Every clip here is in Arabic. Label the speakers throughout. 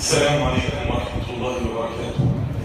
Speaker 1: السلام عليكم ورحمة الله وبركاته.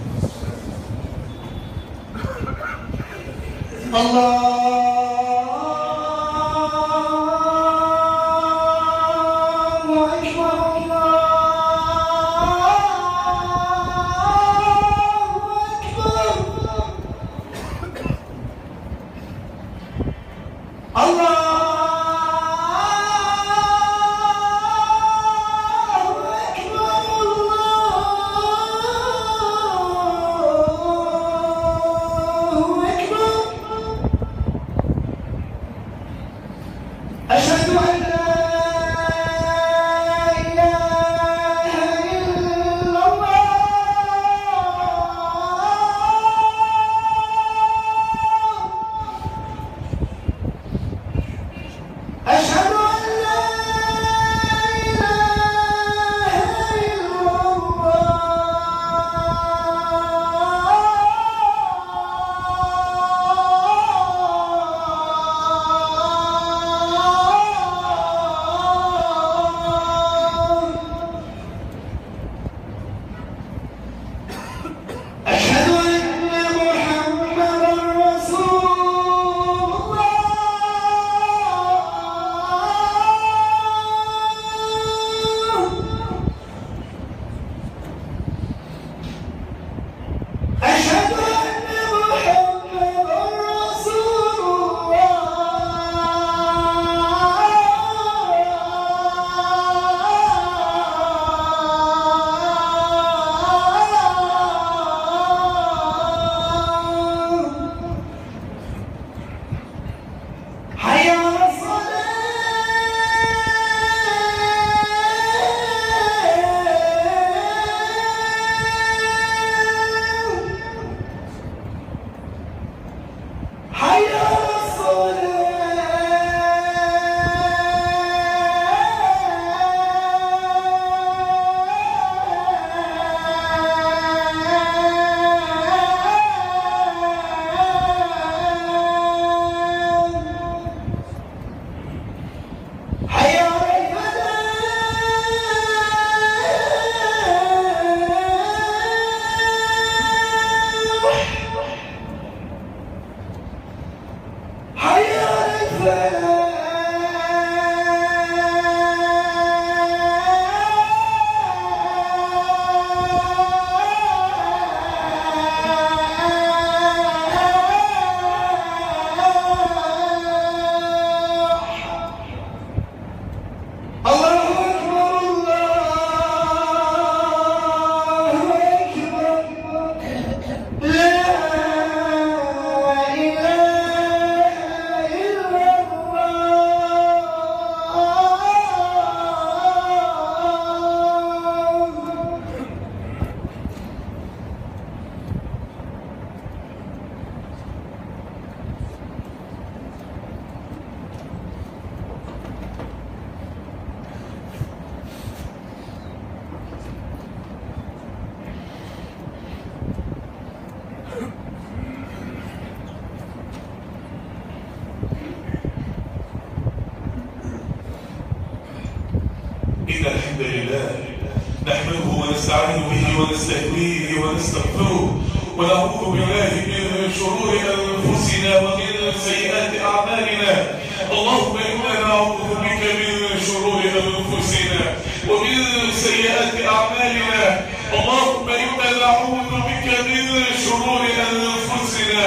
Speaker 1: إن الحمد لله نحمده ونستعين به ونستهديه ونستغفره ونعوذ بالله من شرور أنفسنا ومن سيئات أعمالنا. اللهم إنا نعوذ بك من شرور أنفسنا ومن سيئات أعمالنا. اللهم إنا نعوذ بك من شرور أنفسنا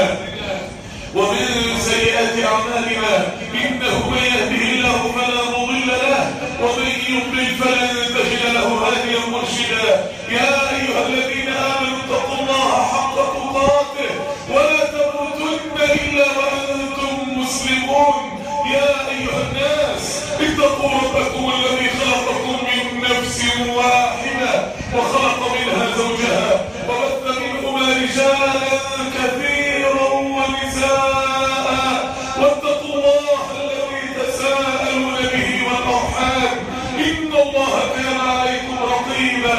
Speaker 1: ومن سيئات أعمالنا. إنه من يهده الله فلا مضل له ومن يضلل فلن تجد له هاديا مرشدا. يا أيها الذين آمنوا اتقوا الله حق تقاته ولا تموتن إلا وأنتم مسلمون. يا أيها الناس اتقوا ربكم الذي خلقكم من نفس واحدة وخلق منها زوجها وبث منهما رجالا كثيرا ونساء واتقوا الله الذي تساءلون به والأرحام إن الله كان عليكم رقيبا.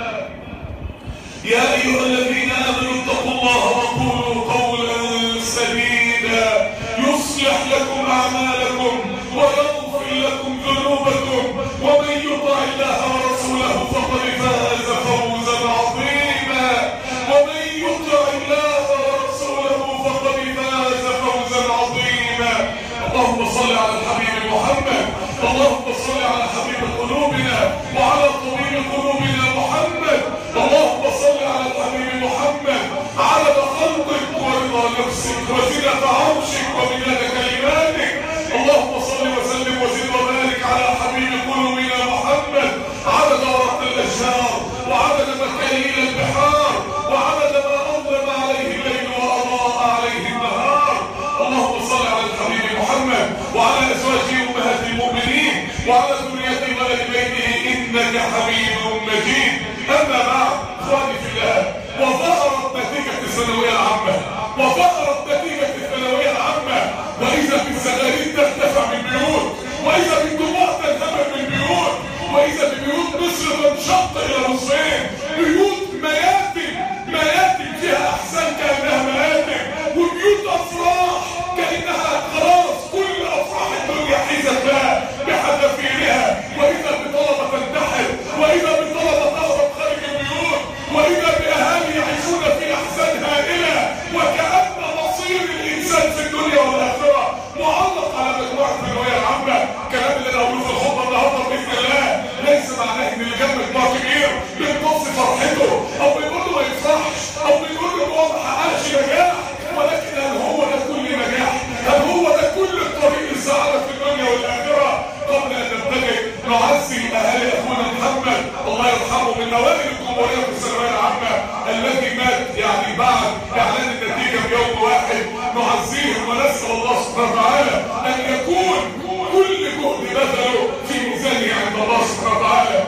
Speaker 1: يا أيها الذين آمنوا اتقوا الله وقولوا قولا سديدا يصلح لكم أعمالكم ويغفر لكم ذنوبكم ومن يطع الله ورسوله فقد فاز الثانويه العامه وظهرت نتيجه الثانويه العامه، واذا بالزغاريد ترتفع من البيوت، واذا بالدموع تنهمر من البيوت، واذا ببيوت مصر تنشق الى نصفين، بيوت مياتم فيها احزان كانها مآتم، وبيوت افراح كانها خلاص كل افراح الدنيا حيزت لها بحذافيرها، واذا بطلبه تنتحر، واذا بطلبه تهرب خارج البيوت، واذا باهالي يعيشون في احزان هائله، وكأن مصير الانسان في الدنيا والاخره معلق على مجموعه الثانويه العامه. الكلام اللي انا هقوله في الخطبه النهارده باذن الله ليس معناه ان اللي جاب مجموع كبير بيمتص فرحته او بيقول له ما يفرحش او بيقول له هو ما حققش نجاح، ولكن هل هو ده كل نجاح؟ هل هو ده كل الطريق للسعاده في الدنيا والاخره؟ قبل ان نبتدئ نعزي اهالي اخونا محمد الله يرحمه من اوائل الجمهوريه في الثانويه العامه الذي مات يعني بعد اعلان النتيجه بيوم واحد، نعزيهم ونسال الله سبحانه وتعالى ان يكون كل جهد بذله في ميزانه عند الله سبحانه وتعالى.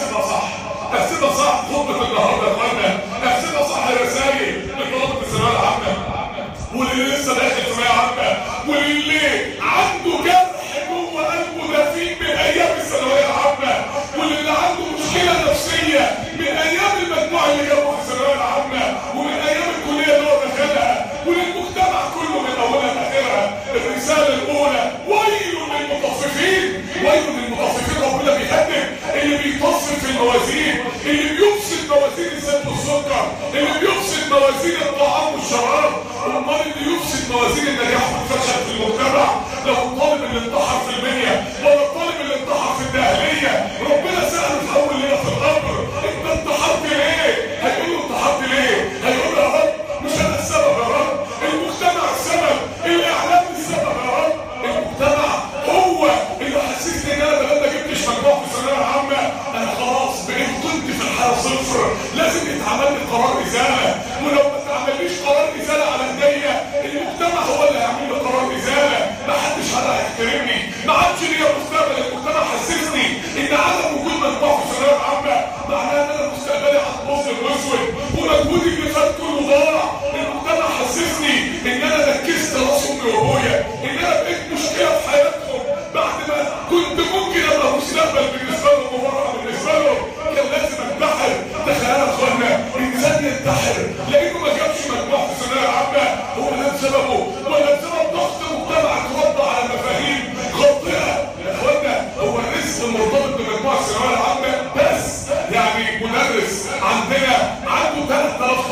Speaker 1: احسبها صح خطبه النهارده يا اخوانا، احسبها صح رسائل لطلبه الثانويه العامه واللي لسه داخل ثانويه عامه واللي عنده جرح جوه قلبه دفين من ايام الثانويه العامه، واللي عنده مشكله نفسيه من ايام المجموعه اللي جابوها في الثانويه العامه ومن ايام الكليه اللي هو دخلها، وللمجتمع كله من اولها لاخرها. الرساله الاولى ويل للمطففين، ويل للمطففين. ربنا بيهدد اللي بيطفف في الموازين، اللي بيفسد موازين الزيت والسكر، اللي بيفسد موازين الطعام والشراب، امال اللي يفسد موازين النجاح والفشل في المجتمع لو الطالب اللي انتحر في المنيا ولا الطالب اللي انتحر في الدهليه ربنا سأله في اول ليله في القبر انت انتحرت ليه؟ هيقول له انتحرت ليه؟ هيقول له يا رب مش انا السبب يا رب، المجتمع السبب، الاعلام السبب يا رب، المجتمع هو اللي حسسني ان انا بدل ما جبتش مجموع في الثانويه العامه انا خلاص بقيت كنت في الحاله صفر، لازم يتعمل لي قرار ازاله، ولو ما اتعمليش قرار ازاله على ايديا المجتمع هو اللي هيعمل لي قرار ازاله، ما حدش هيحترمني، ما عادش ليا مستقبل. المجتمع حسسني ان عدم وجود مجموع في الثانويه العامه معناه ان انا مستقبلي هتبص واسود ومجهودي اللي فات كله ضاع. المجتمع حسسني ان انا ركزت راس امي وابويا، ان انا بقيت مشكله في حياتهم بعد ما كنت ممكن ابقى مستقبل بالنسبه لهم ومرأة بالنسبه لهم. كان لازم انتحر. تخيل يا اخوانا انسان ينتحر لانه ما جابش مجموع في الثانويه العامه، هو ده بسببه ولا بسبب ضغط مجتمع اتربى على مفاهيم خاطئه؟ يا اخوانا هو الرزق مرتبط بمجموع الثانويه العامه بس. يعني مدرس عندنا عنده 3000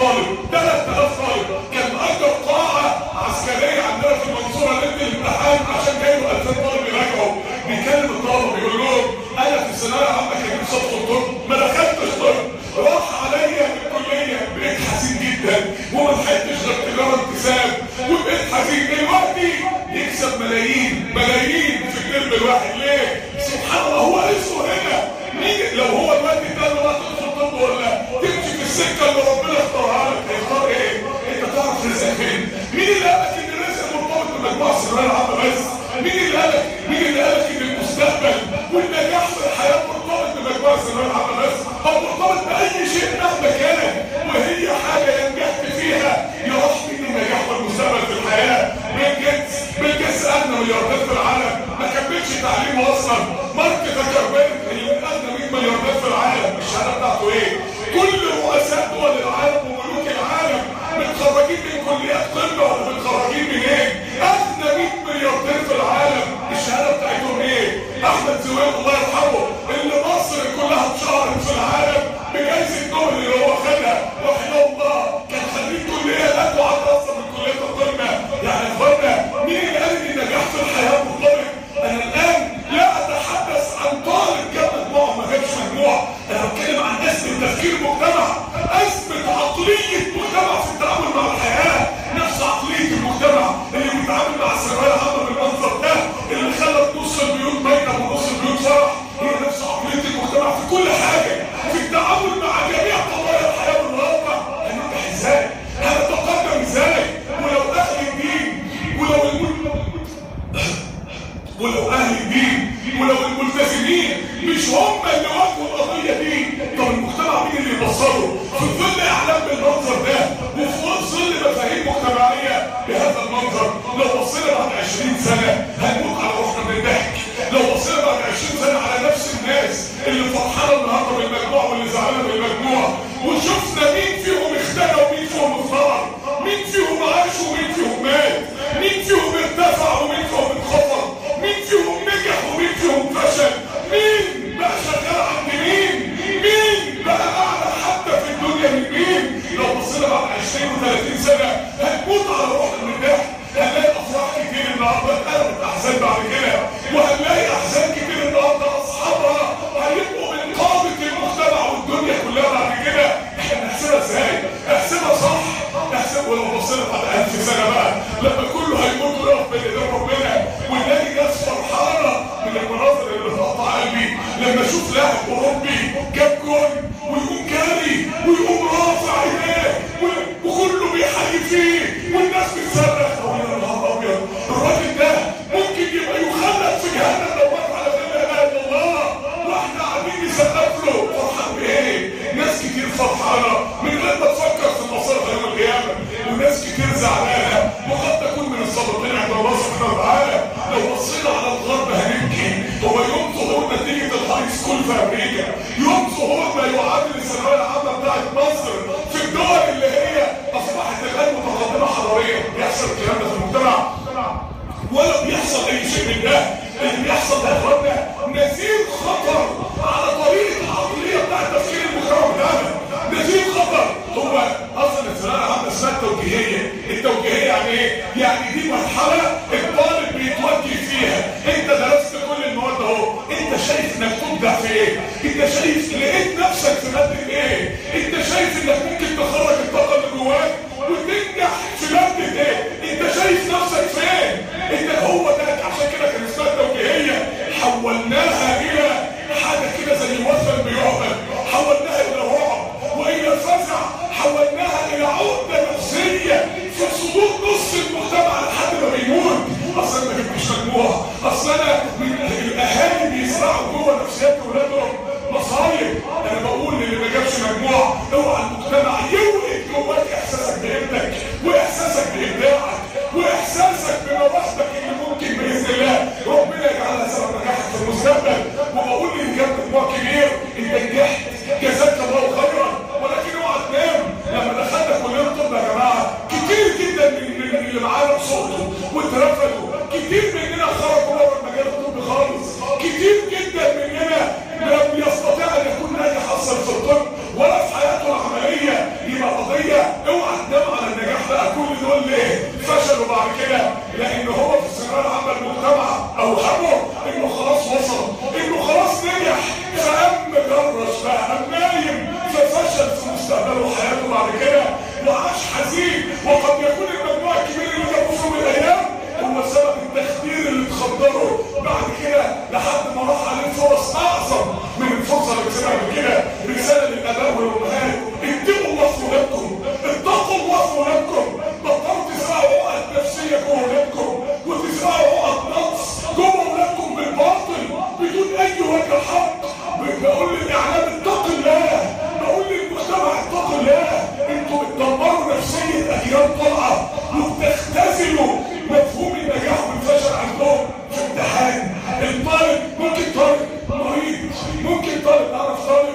Speaker 1: طالب كان اجر قاعه عسكريه عندنا في المنصوره ليله الامتحان عشان جاي له 2000 طالب يراجعوا، بيكلم الطلبه بيقول لهم انا في الثانويه العامه كان جايب صف الطب ما دخلتش طب، راح عليا في الكليه بقيت حزين جدا وما لحقتش غير تجاره انتساب وبقيت حزين. دلوقتي يكسب ملايين في الترم الواحد ليه؟ سبحان الله هو رزقه هنا. مين لو هو دلوقتي اداله بقى تدخل طب ولا تمشي في السكه اللي ربنا اختارها لك هيختار ايه؟ انت تعرف رزقك فين؟ مين اللي قالك ان الرزق مرتبط بمجموع الثانويه العامه بس؟ مين اللي قالك ان المستقبل والنجاح في الحياه مرتبط بمجموع الثانويه العامه بس؟ او مرتبط باي شيء مهما كان وهي حاجه نجحت فيها يروح مني النجاح والمستقبل في الحياه. بيل جيتس اغنى ملياردير في العالم ما كملش تعليمه اصلا. مارك زكربيرج اللي من اغنى 100 ملياردير في العالم الشهاده بتاعته ايه؟ كل رؤساء دول العالم وملوك العالم متخرجين من كليات قمه ولا متخرجين من ايه؟ اغنى 100 ملياردير في العالم الشهاده بتاعتهم ايه؟ احمد زويل الله يرحمه اللي مصر كلها اتشهرت في العالم بجائزه نوبل بصينا بعد 1000 سنه بقى لما كله هيموت ويقف بين ايدين ربنا، ونلاقي ناس فرحانه من المناظر اللي بتقطع قلبي لما اشوف لاعب اوروبي جاب جول ويقوم جاري ويقوم رافع ايديه وكله بيحيي فيه والناس بتصرخ. يا نهار ابيض، الراجل ده ممكن يبقى يخلد في جهنم لو وقف على لا اله الا الله، واحنا قاعدين نسقف له. فرحان بايه؟ ناس كتير فرحانه من غير ما تفكر في مصيرها يوم القيامه، وناس كتير زعلانه وقد تكون من الصادقين عند الله سبحانه وتعالى. لو بصينا على الغرب هنبكي. هو يوم ظهور نتيجه الهاي سكول في امريكا، يوم ظهور ما يعادل الثانويه العامه بتاعت مصر في الدول اللي هي اصبحت الان متقدمه حضاريا، بيحصل الكلام ده في المجتمع ولا بيحصل اي شيء من ده؟ اللي بيحصل ده يا اخوانا نذير خطر على طريقه العقليه بتاعت تفكير المجتمع بتاعنا، نذير خطر. هو اصلا الثانويه العامه اسمها التوجيهيه. التوجيهيه يعني ايه؟ يعني دي مرحله الطالب بيتوجه فيها. انت درست كل المواد اهو، انت شايف انك تبدع في ايه؟ انت شايف لقيت نفسك في ماده ايه؟ انت شايف انك ممكن تخرج الطاقه اللي جواك وتنجح في ماده ايه؟ انت شايف نفسك فين؟ انت هو ده. عشان كده كان اسمها التوجيهيه. حولناها الى حاجه كده زي وثن بيعبد، حولناها الى رعب والى فزع، حولناها الى عقده نفسيه في صدور نص المجتمع لحد ما بيموت. اصل انا ما جبتش مجموع، اصل انا من الاهالي بيزرعوا جوه نفسيات اولادهم مصايب. انا بقول للي ما جابش مجموع اوعى المجتمع يولد جواك احساسك بابنك واحساسك بابداعك واحساسك بمواهبك اللي ممكن باذن الله ربنا يجعلها سبب نجاحك في المستقبل. وبقول للي جاب مجموع كبير انت نجحت جزاك الله خيرا، ولكن اوعى تنام. لما دخلنا كليه الطب يا جماعه كتير جدا من اللي معانا بصوته واترفضوا، كتير مننا خرجوا بره المجال الطبي خالص، كتير جدا مننا لم يستطيع ان يكون ناجح اصلا في الطب ولا في حياته العمليه. يبقى قضيه اوعى تنام على النجاح بقى. كل دول ليه فشلوا بعد كده؟ لان هو في الثانويه العامه المجتمع اوهمه انه خلاص وصل، انه خلاص نجح، فقام مجرش بقى، قام نايم، ففشل في مستقبله وحياته بعد كده وعاش حزين. وقد يكون المجموع الكبير اللي جابوه في يوم من الايام هو سبب التخدير اللي اتخدره بعد كده لحد ما راح عليه فرص اعظم من الفرصه اللي كسبها قبل كده. رساله للاباء والامهات: اتقوا الله في ولادكم، اتقوا الله في ولادكم. بطلوا تزرعوا عقد نفسيه جوه ولادكم وتزرعوا عقد نقص جوه ولادكم بالباطل بدون اي وجه حق. بقول للاعلام اتقوا الله، بقول للمجتمع اتقوا الله. انتوا بتدمروا نفسيه اجيال طالعه وبتختزلوا مفهوم النجاح والفشل عندهم في امتحان. الطالب ممكن طالب مريض، ممكن طالب اعرف طالب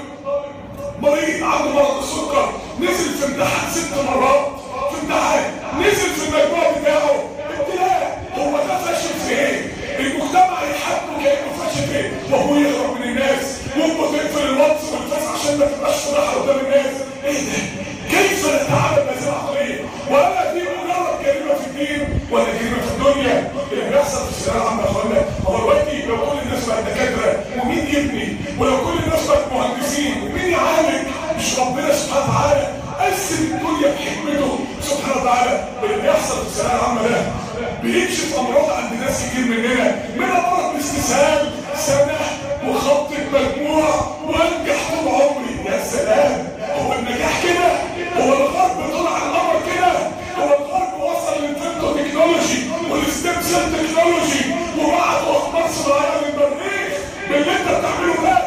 Speaker 1: مريض عنده مرض السكر نزل في امتحان 6 مرات، في امتحان نزل في المجموع بتاعه ابتلاء. هو ده فاشل في ايه؟ المجتمع يحبه كانه فاشل في ايه؟ وهو يهرب من الناس وامه تقفل الواتس والفيس عشان ما تبقاش فضيحه قدام الناس. ايه ده؟ كيف نتعامل مع هذه العقليه؟ ولا دي مجرد كلمه في الدين ولا كلمه في الدنيا. اللي بيحصل في الثانويه العامه يا اخوانا هو دلوقتي لو كل الناس بقت دكاتره ومين يبني؟ ولو كل الناس بقت مهندسين ومين يعالج؟ مش ربنا سبحانه وتعالى قسم الدنيا بحكمته سبحانه وتعالى. اللي بيحصل في الثانويه العامه ده بيكشف امراض عند ناس كتير مننا، منها مرض الاستسهال، سنه وخطط مجموع وانجح طول عمري. يا سلام، هو النجاح كده؟ هو الغرب طلع القمر كده؟ هو الغرب وصل للفيمتو تكنولوجي والستيم سيل تكنولوجي وبعتوا اخبار صناعيه للمريخ باللي انت بتعمله ده؟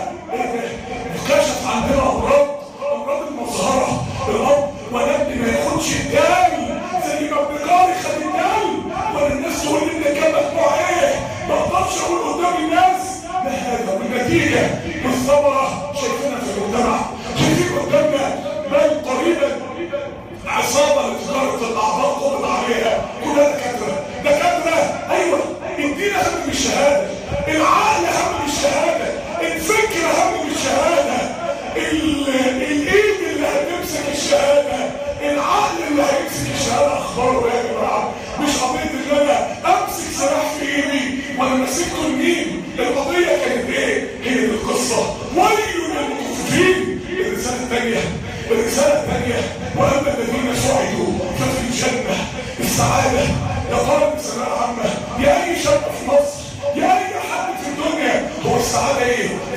Speaker 1: اكتشف عندنا امراض المظهره. الاب ونبني ما ياخدش الدال زي ما ابن جاري خد الدال، ولا الناس تقول لي ان كان مجموع ايه؟ ما اقدرش اقول قدام الناس. ده هذا والنتيجه والثمره شايفينها في المجتمع، شايفين قدامنا. بل قريبا عصابه لتجاره الاعضاء قبض عليها كلها دكاتره. ايوه، الدين اهم من الشهاده، العقل اهم من الشهاده، الفكر اهم من الشهاده، الايد اللي هتمسك الشهاده، العقل اللي هيمسك الشهاده. اخباره ايه يا جماعه؟ مش قضيه ان انا امسك سلاح في ايدي ولا مسكته لمين. القضيه كانت ايه؟ هي دي القصه. ويل للمطففين. الرساله الثانيه واما الذين سعدوا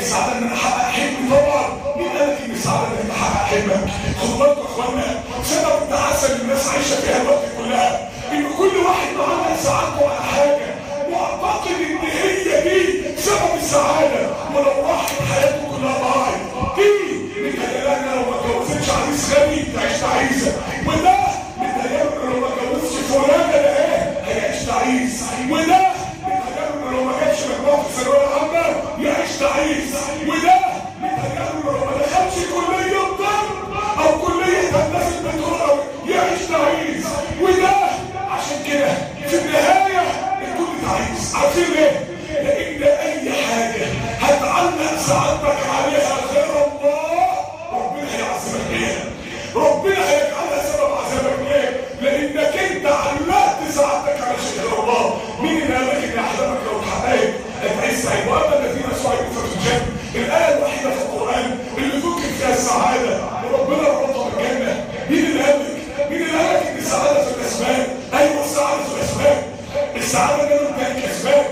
Speaker 1: السعاده ان انا احقق حلمي؟ طبعا. مين قال لك ان السعاده ان انت تحقق حلمك؟ خدوا بالكم يا اخوانا، سبب التعاسه اللي الناس عايشه فيها الوقت كلها ان كل واحد معلق سعادته على حاجه واعتقد ان هي دي سبب السعاده، ولو راحت حياته كلها ضاعت. دي متهيألي انا لو ما اتجوزتش عريس غني تعيش تعيسه، وده متهيألي لو ما اتجوزتش فلانه ده ايه هيعيش تعيس، وده متهيألي لو ما جابش مجموعه في الثانويه العامه يعيش تعيس، وده متهيألي لو ما دخلش كليه طب او كليه هندسه بترول يعيش تعيس، وده عشان كده في النهايه الكل تعيس. عارفين ليه؟ لان اي حاجه هتعلق سعادتك عليها غير الله ربنا هيعذبك بيها، ربنا هيجعلها سبب عذابك. ليه؟ لانك انت علقت سعادتك على شيء غير الله. مين اللي قال لك ان احلامك لو اتحققت هتعيش سعيد؟ واما الذين سعدوا ففي الجنه، الايه الوحيده في القران اللي ذكر فيها السعاده وربنا ربطها بالجنه. مين اللي قال لك؟ مين اللي قال لك ان السعاده في الاسباب؟ ايوه السعاده في الاسباب. السعاده ده امتلك اسباب،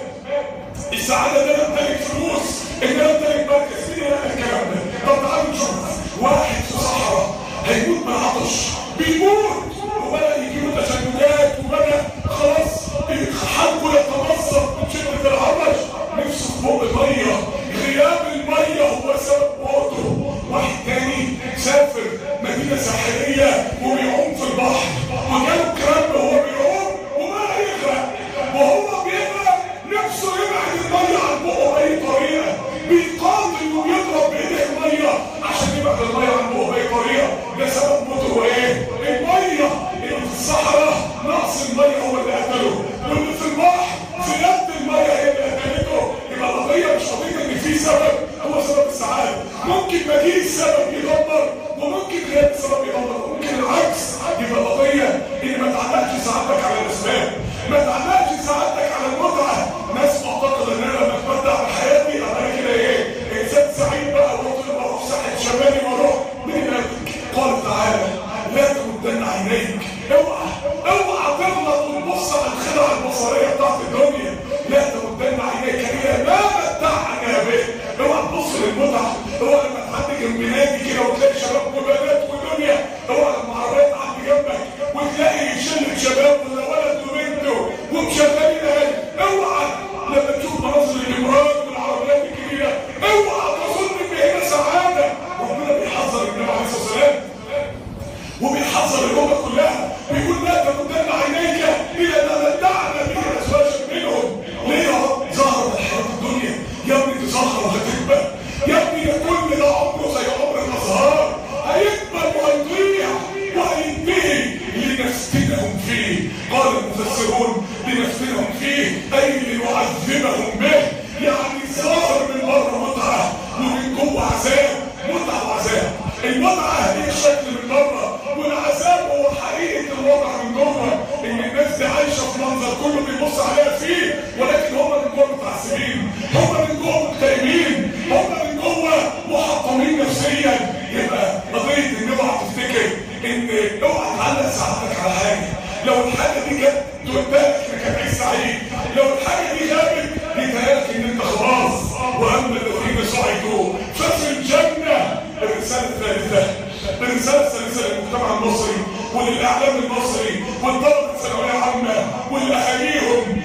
Speaker 1: السعاده ده امتلك فلوس، ان انا امتلك مركز. مين اللي قال الكلام ده؟ طب تعالوا نشوف واحد في صحراء هيموت من العطش، بيموت وبدا يجيله تشنجات وبدا خلاص حلقه يتمزق من شده العطش، نفسه في بق ميه، غياب الميه هو سبب موته. واحد تاني سافر مدينه ساحليه وبيعوم في البحر وجاله كرامه وهو بيعوم وبدا يغرق، وهو بيغرق نفسه يبعد الميه عن بقه باي طريقه، بيقاتل وبيضرب بايديه الميه عشان يبعد الميه عن بقه باي طريقه. ده سبب موته هو ايه؟ الميه. اللي في الصحراء نقص الميه هو اللي قتله، واللي في البحر زياده الميه هي اللي قتلته. يبقى القضيه مش قضيه ان في سبب هو سبب السعاده، ممكن مجيء السبب يدمر وممكن غياب السبب يدمر، وممكن العكس. يبقى القضيه ان ما تعلقش سعادتك على الاسباب، ما تعلقش سعادتك على المتعه. ناس معتقده ان انا لما اتمتع بحياتي انا كده ايه؟ انسان سعيد بقى واروح ساحل شمالي واروح. مين قال؟ قال تعالى لا تمدن عينيك، اوعى تغلط وتبص على الخدعه البصريه بتاعت الدنيا. لا تمدن عينيك الى ما متعنا به، اوعى تبص للمتعه، اوعى لما تعدي جنب نادي كده وتلاقي شباب وبنات ودنيا، اوعى لما عربيه تعدي جنبك وتلاقي شله شباب ولا ولد وبنته ومشغلين اهل، اوعى لما تشوف مناظر الامراض والعربيات الكبيره اوعى تظن ان هنا سعاده. ربنا بيحذر النبي عليه الصلاه والسلام وبيحذر الامه كلها، بيقول لا تمدن عينيك الى ما متعنا به ازواجا منهم. ليه يا رب؟ ظهرت الحياه الدنيا يا ابني، تظهر وهتكبر يا ابني، ده كل ده عمره زي عمر الازهار، هيكبر وهيضيع وهينتهي لنفتنهم فيه. قال المفسرون لنفتنهم فيه اي لنعذبهم به، يعني ظاهر من بره متعه ومن جوه عذاب. متعه وعذاب، المتعه هي الشكل من بره والعذاب هو حقيقه الوضع من جوه. ان الناس دي عايشه في منظر كله بيبص عليها فيه، ولكن هم من جوه متعذبين، هم من جوه مكتئبين، هم من جوه محطمين نفسيا. يبقى قضيه ان اوعى تفتكر ان اوعى تعلق سعادتك على حاجه، لو الحاجه دي جت تقولك انك هتعيش سعيد، لو الحاجه دي غابت يتهيألك ان انت خلاص. واما الذين سعدوا ففي الجنه. الرساله الثالثه، الرساله الثالثه للمجتمع المصري وللاعلام المصري والطلبه الثانويه عامه ولاهاليهم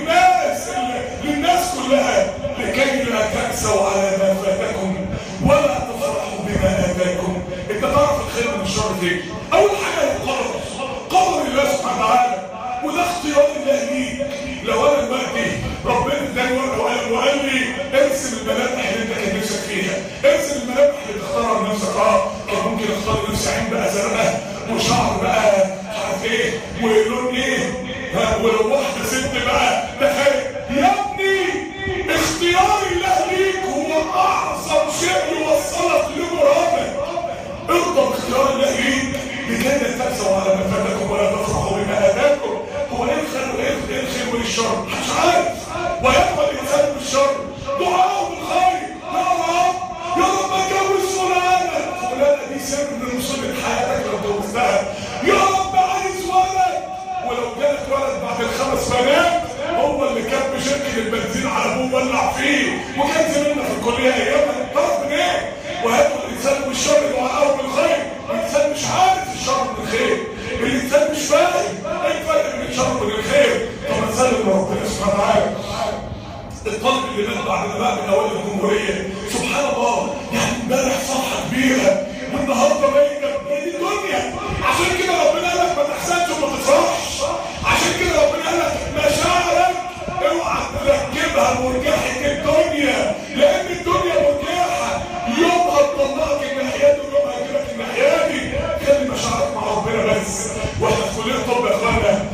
Speaker 1: للناس كلها، لكي لا تأسوا على ما فاتكم ولا تفرحوا بما اتاكم. انت تعرف الخير من الشر فين؟ اول حاجه القدر، قدر الله سبحانه وتعالى، وده اختيار الله ليك. لو انا دلوقتي ربنا اداني ورقه وقلم وقال لي ارسم الملامح اللي انت كان نفسك فيها، ارسم الملامح اللي تختارها لنفسك. كان ممكن اختار لنفسي عين بقى زرقاء وشعر بقى مش عارف ايه ولون ايه، ولو واحده ست بقى تخيل. يا ابني اختيار الله ليك هو اعظم شيء يوصلك لمرادك. ارضى باختيار الله ليك لكي لا تأسوا على ما فاتكم ولا تفرحوا بما اتاكم. هو ايه الخير وايه الخير والشر؟ مش عارف. ويقبل الانسان بالشر دعاءه بالخير. يا رب اتجوز فلانه دي سر من مصيبه حياتك لو اتجوزتها. يا رب عايز ولد، ولو جالك ولد بعد ال5 بنات هو اللي كان بشركه البنزين على ابوه ولع فيه وكان زميلنا في الكليه ايامها طرف من ايه؟ وهاتوا الانسان بالشر دعاءه بالخير. الانسان مش عارف الشر من الخير، الانسان مش فاهم ايه الفرق بين الشر وبين الخير. طب نسلم ربنا سبحانه وتعالى. الطالب اللي مات بعد ما بقى من اوائل الجمهوريه، سبحان الله، يعني امبارح فرحه كبيره والنهارده باينه. هي دي الدنيا. عشان كده ربنا قال لك ما تحزنش وما تفرحش. عشان كده ربنا قال لك مشاعرك اوعى تركبها مرجحه الدنيا، لان الدنيا مرجحه. يومها تطلعك الناحيه دي ويومها تجيبك الناحيه دي. خلي مشاعرك مع ربنا بس. واحنا في كليه الطب يا اخوانا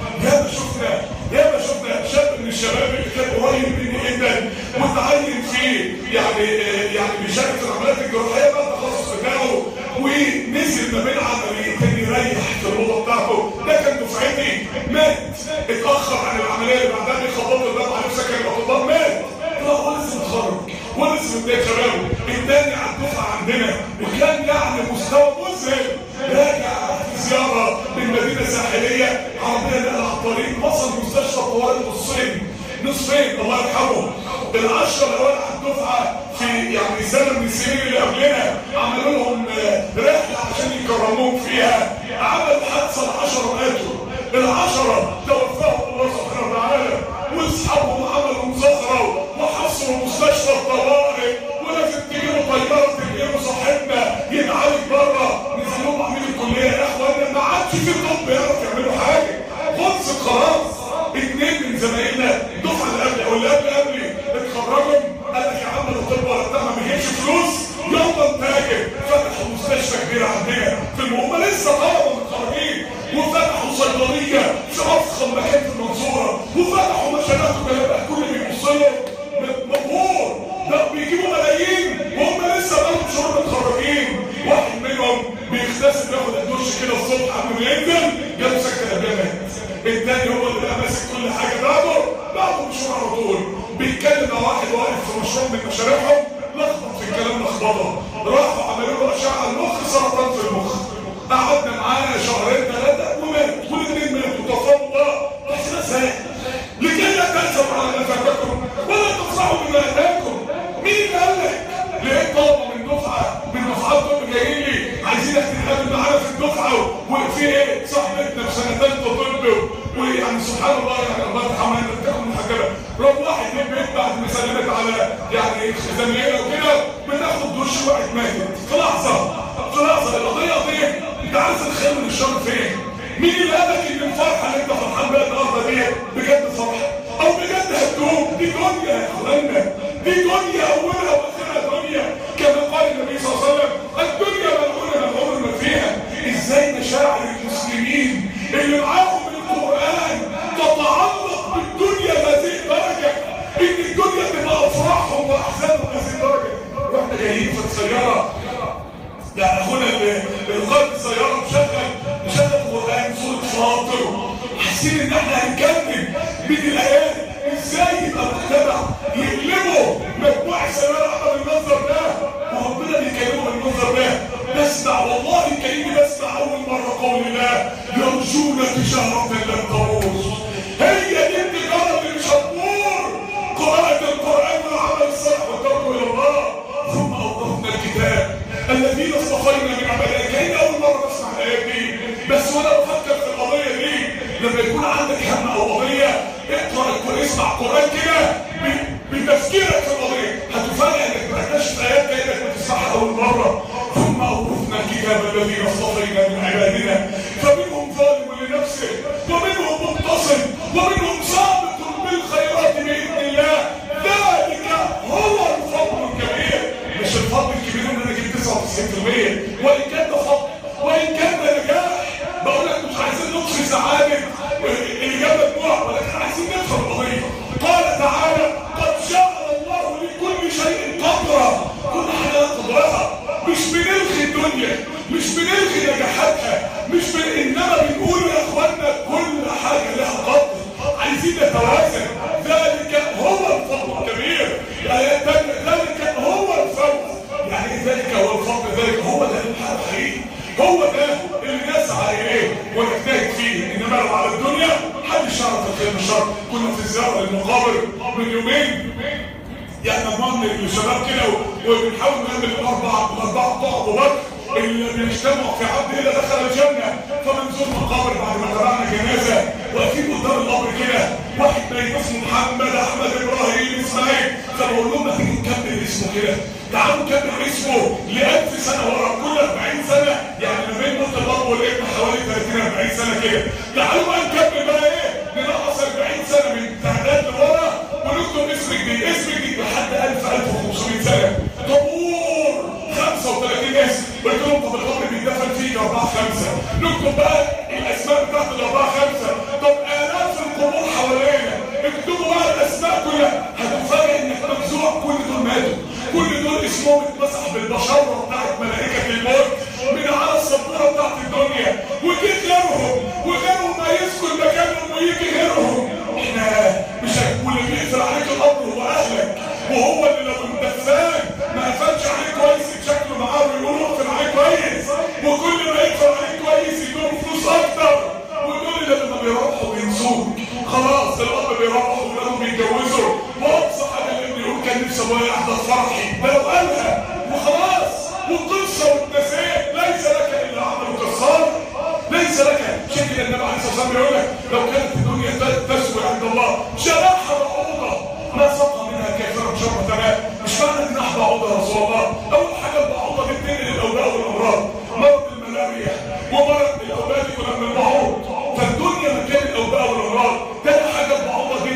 Speaker 1: ياما شفنا شاب من الشباب اللي كان قريب مني جدا متعين فيه، يعني بيشارك في العمليات الجراحيه بعد التخصص بتاعه، ونزل ما بين عمليتين يريح في الاوضه بتاعته. ده كان دفعتي، مات اتاخر عن العمليه اللي بعدها، بيخبطوا الباب على نفسك الاطباء، مات. لا هو لسه متخرج ولسه بدايه شبابه. الثاني على الدفعه عندنا وكان يعني مستوى مذهل، راجع في زياره من مدينه ساحليه، عربيه نقل على الطريق، وصل مستشفى طوارئ نصفين الله يرحمه. ال10 الاوائل على الدفعه في يعني سنه من السنين اللي قبلنا عملوا لهم رحله عشان يكرموهم فيها، عملوا حادثه ال10 ماتوا، ال10 توفاهم الله سبحانه وتعالى، واصحابهم عملوا مظاهره وحصروا مستشفى الطوارئ، ولازم تجيبوا طياره تنقلوا صاحبنا يتعالج بره. نزلوا عميد الكليه يا اخوانا، ما عادش في طب يعرف يعملوا حاجه، خلصت خلاص. 2 من زمايلنا الدفعه اللي قبلي او اللي قبلي اتخرجوا، قال لك يا عم الطب ولا بتاع ما بيجيبش فلوس، يلا نتاجر. فتحوا مستشفى كبيره عندنا في هم لسه طلبه متخرجين، وفتحوا صيدليه في افخم مكان في المنصوره، وفتحوا مشاريع تجاريه. كل اللي بيبص لهم مبهور، ده بيجيبوا ملايين وهم لسه بقالهم شهور متخرجين. واحد منهم بيغتسل ياخد الدش كده الصبح قبل ما ينزل، جاله سكته قلبيه. الثاني هو اللي بقى ماسك كل حاجه بعده مشروع على طول. بيتكلم مع واحد واقف في مشروع من مشاريعهم، لخبط في الكلام لخبطه، راحوا عملوا له اشعه المخ، سرطان في المخ. قعدنا معاه 2 3 ومات، والاثنين ماتوا توفاهم الله. احنا ازاي؟ لكي لا تنسوا على ما فاتكم ولا تفرحوا بما اتاكم. مين اللي قال لك؟ لقيت طلبه من دفعات دول جايين لي عايزينك تتقابل معانا في الدفعه، وفي ايه؟ صاحبتنا في سنه ثالثه طب، ويعني سبحان الله يعني الله يرحمها انت بتاخد محجبه، روحت من البيت بعد ما سلمت على يعني زميلها وكده، بتاخد دش وقت ماتت في لحظه. القضيه قضيه، انت عارف الخير من الشر فين؟ مين اللي قال لك ان الفرحه اللي انت فرحان بيها النهارده دي بجد فرحه او بجد هتدوم؟ دي دنيا يا اخوانا، دي دنيا اولها واخرها دنيا، كما قال النبي صلى الله عليه وسلم الدنيا ملعونه ما فيها. ازاي مشاعر المسلمين اللي معاهم القران تتعلق بالدنيا بهذه الدرجه، ان الدنيا تبقى افراحهم واحزانهم بهذه الدرجه؟ واحنا جايين في السياره، يعني اخونا القائد السياره مشغل قران سوره فاطر، حاسين ان احنا هنكمل من الايات. ازاي يبقى مجتمع يقلبوا مجموعه سياره بالمنظر ده وربنا بيكلمه بالمنظر ده؟ بسمع والله الكريم، بسمع اول مره قول الله يرجون تجاره لن تبور. هي دي التجاره اللي مش هتبور، قراءه القران والعمل الصالح والتوبه الى الله. ثم اوضحنا الكتاب الذين اصطفينا من عبادنا. كأني اول مره بسمع الايات دي، بس وانا بفكر في القضيه دي، لما يكون عندك هم او قضيه اقرا اسمع قران كده بتفكيرك في القضيه، هتفاجئ انك بتكتشف ايات كانك بتسمعها اول مره. ثم اوقفنا الكتاب الذين اصطفينا من عبادنا فمنهم ظالم لنفسه ومنهم مقتصد ومنهم سابق بالخيرات باذن الله. ذلك هو الفضل الكبير. مش الفضل الكبير ان انا جبت 99%، وان كان ده فضل وان كان ده نجاح. بقول لك مش عايزين نقصي سعاده اللي جاب مجموعه، ولكن عايزين نفهم القضيه. قال تعالى قد جعل الله لكل شيء قدرا. كل حاجه قدرها، مش بنلغي الدنيا، مش بنلغي نجاحاتها، انما بنقول يا اخوانا كل حاجه لها قدر، عايزين نتوازن. ذلك هو الفضل الكبير. الايه الثانيه ذلك هو الفوز. يعني ايه ذلك هو الفضل؟ ذلك هو ده الحقيقي، هو ده اللي نسعى اليه ونجتهد فيه. انما لو على الدنيا محدش يعرف الخير من الشر. كنا في الزياره للمقابر من يومين، يعني نضمن الشباب كده وبنحاول نعمل الاربعه بتوع ابو بكر اللي بيجتمعوا في عبد الله دخل الجنه. فمنزور مقابر بعد ما تبعنا جنازه، واكيد قدام القبر كده واحد ميت اسمه محمد احمد ابراهيم اسماعيل. فبقول لهم ما تيجي نكمل اسمه كده، تعالوا نكمل اسمه ل 1000 سنه ورا، كل 40 سنه يعني ما بين موت الاب والابن حوالي 30 40 سنه كده. تعالوا بقى نكمل بقى ايه، ننقص 40 سنه من التعداد لورا ونكتب اسم جديد، اسم جديد لحد 1500 سنه. طابور 35 اسم. قلت لهم طب القبر بيتدفن فيه 4 5، نكتب بقى الاسماء بتاعت ال4 5. طب الاف القبور حوالينا، اكتبوا بقى الاسماء كلها. هتفاجئ انك مفزوع كل دول ماتوا، كل دول اسمهم اتمسح بالبشره بتاعت ملائكه الموت من على السبوره بتاعت الدنيا، وجيت غيرهم وغيرهم ما يسكن مكانهم ويجي غيرهم. احنا مش واللي بيقفل عليك القبر هو اهلك، وهو اللي لو الدفان ما قفلش عليك كويس يتشكلوا معاه ويقولوا اقفل عليك كويس، وكل ما يقفل عليك كويس يدوله فلوس اكتر. ودول اللي لما بيروحوا بينسوك خلاص، الاب بيروحوا وولادهم بيتجوزوا، واقصى حاجه اللي بيقول كان نفسي ابويا يحضر فرحي، ده لو قالها وخلاص والقصه واتنسيت. ليس لك الا عمل كسار، ليس لك. عشان كده النبي عليه الصلاه والسلام بيقول لك لو كانت الدنيا تسوى عند الله جناح بعوضه ما سقى منها كافرا شربة. مش معنى ان احنا بعوضه يا رسول الله. اول حاجه البعوضه دي بتنقل الاوباء والامراض، مرض الملاريا ومرض الاولاد كلها من البعوض، فالدنيا مكان الاوباء والامراض. تاني حاجه البعوضه دي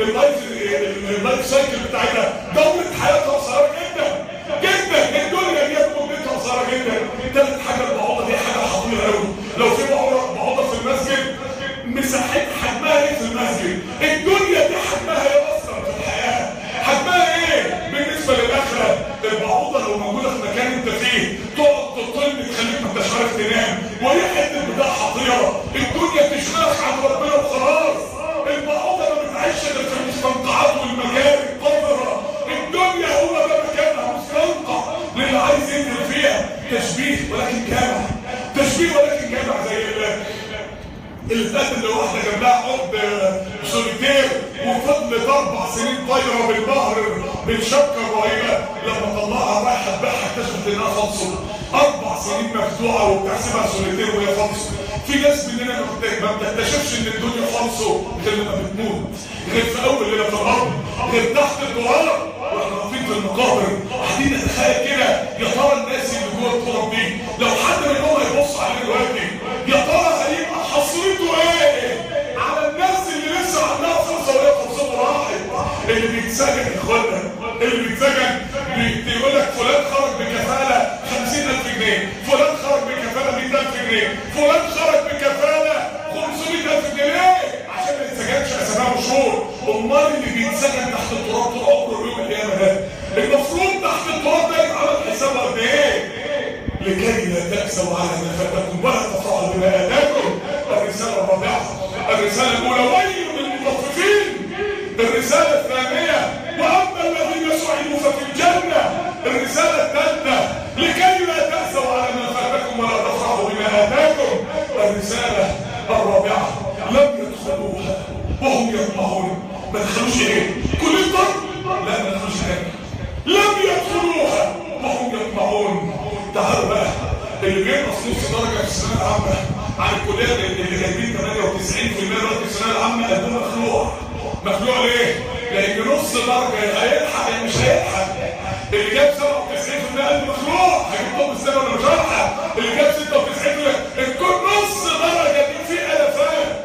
Speaker 1: اللايف سايكل بتاعتها، دوره حياتها قصيره جدا جدا، الدنيا دي مدتها قصيره جدا. تالت حاجه البعوضه دي حاجه خطيره قوي. لو في بعوضه في المسجد مساحتها حجمها ايه في المسجد؟ الدنيا دي حجمها ايه اصلا في الحياه؟ حجمها ايه بالنسبه للاخره؟ البعوضه لو موجوده في مكان انت فيه تقعد تطل تخليك ما انتش عارف تنام، وريحه البتاع خطيره، الدنيا تشغلك عن ربنا وخلاص. البعوضه ما بتعيش غير في المستنقعات والمجاري القذره، الدنيا هو ده مكانها مستنقع للي عايز ينزل فيها. تشبيه ولكن جامع، تشبيه ولكن جامع زي اللي فات اللي واحده جاب لها عقد سوليتير وفضلت 4 سنين طايره بالبحر بالشبكه الرهيبه، لما طلعها رايحه تبيعها اكتشفت انها فلسو. 4 سنين مخدوعه وبتحسبها سوليتير وهي فلسو. في ناس مننا ما بتكتشفش ان الدنيا فلسو غير لما بتموت، غير في اول ليله في الارض، غير تحت التراب واحنا واقفين في المقابر قاعدين نتخيل كده. يا ترى الناس اللي جوه التراب دي لو حد منهم هيبص عليه دلوقتي يا ترى هيبقى حصرته ايه على الناس اللي لسه عندها فرصه وهي فرصته راحت؟ اللي بيتسجن يا اخوانا، اللي بيتسجن بيقول لك فلان خرج بكفاله 50,000 جنيه، فلان خرج بكفاله 100,000 جنيه، فلان خرج بكفاله 500,000 جنيه عشان ما يتسجنش اسابيع وشهور. امال اللي بيتسجن تحت التراب طول عمره يوم القيامه ده المفروض تحت التراب ده يتعمل حسابه قد ايه؟ لكي لا تأسوا على ما فاتكم ولا تفرحوا بما آتاكم. الرسالة الرابعة، الرسالة الأولى ويل للمطففين. الرسالة الثانية وأما الذين سعدوا ففي الجنة. الرسالة الثالثة لكي لا تأسوا على ما فاتكم ولا تفرحوا بما آتاكم. الرسالة الرابعة لم يدخلوها وهم يطمعون. ما دخلوش ايه؟ كل الضرب؟ لا ما دخلوش ايه؟ لم يدخلوها وهم يطمعون. تعالوا بقى اللي بينقص نص درجه في الثانويه العامه عن الكليه اللي جايبين 98% في الثانويه العامه قدهم مخلوع. مخلوع ليه؟ لان نص درجه هيلحق يا مش هيلحق. اللي جاب 97% قد مخلوع، هيجيب طب السنه ولا مش هيلحق. اللي جاب 96% الكل نص درجه دي في الافات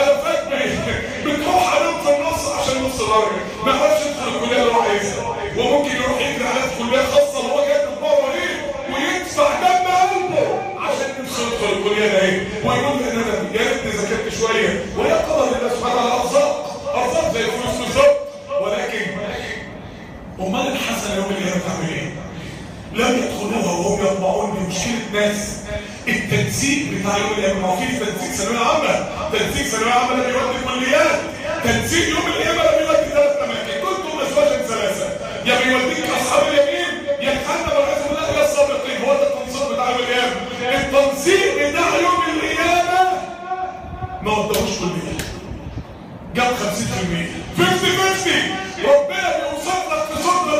Speaker 1: بتروح عليهم في النص عشان نص درجه ما يعرفش يدخل الكليه اللي هو عايزها، وممكن يروح يجري على كليه خاصه اللي هو جاي من بره ليه ويدفع دم قلبه عشان يدخل الكليه ده ايه، ويقول لي انا يا ريتني ذاكرت شويه. وهي قدر الله سبحانه وتعالى ارزاق زي الفلوس بالظبط. ولكن امال الحسنه يوم القيامه تعمل ايه؟ لم يدخلوها وهم يطمعون. بمشكله ناس التنسيق بتاع يوم القيامه. ما هو في تنسيق ثانويه عامه، تنسيق ثانويه عامه ده بيودي كليات، تنسيق يوم القيامه ده بيودي 3 اماكن. كنتم ازواجا ثلاثه، يا بيوديك اصحاب اليمين يا جهنم والعياذ بالله الى السابقين. هو ده التنسيق بتاع يوم القيامه. التنسيق بتاع يوم القيامه ما وداهوش كليه، جاب 50%. 50-50. ربنا بيوصف لك في سوره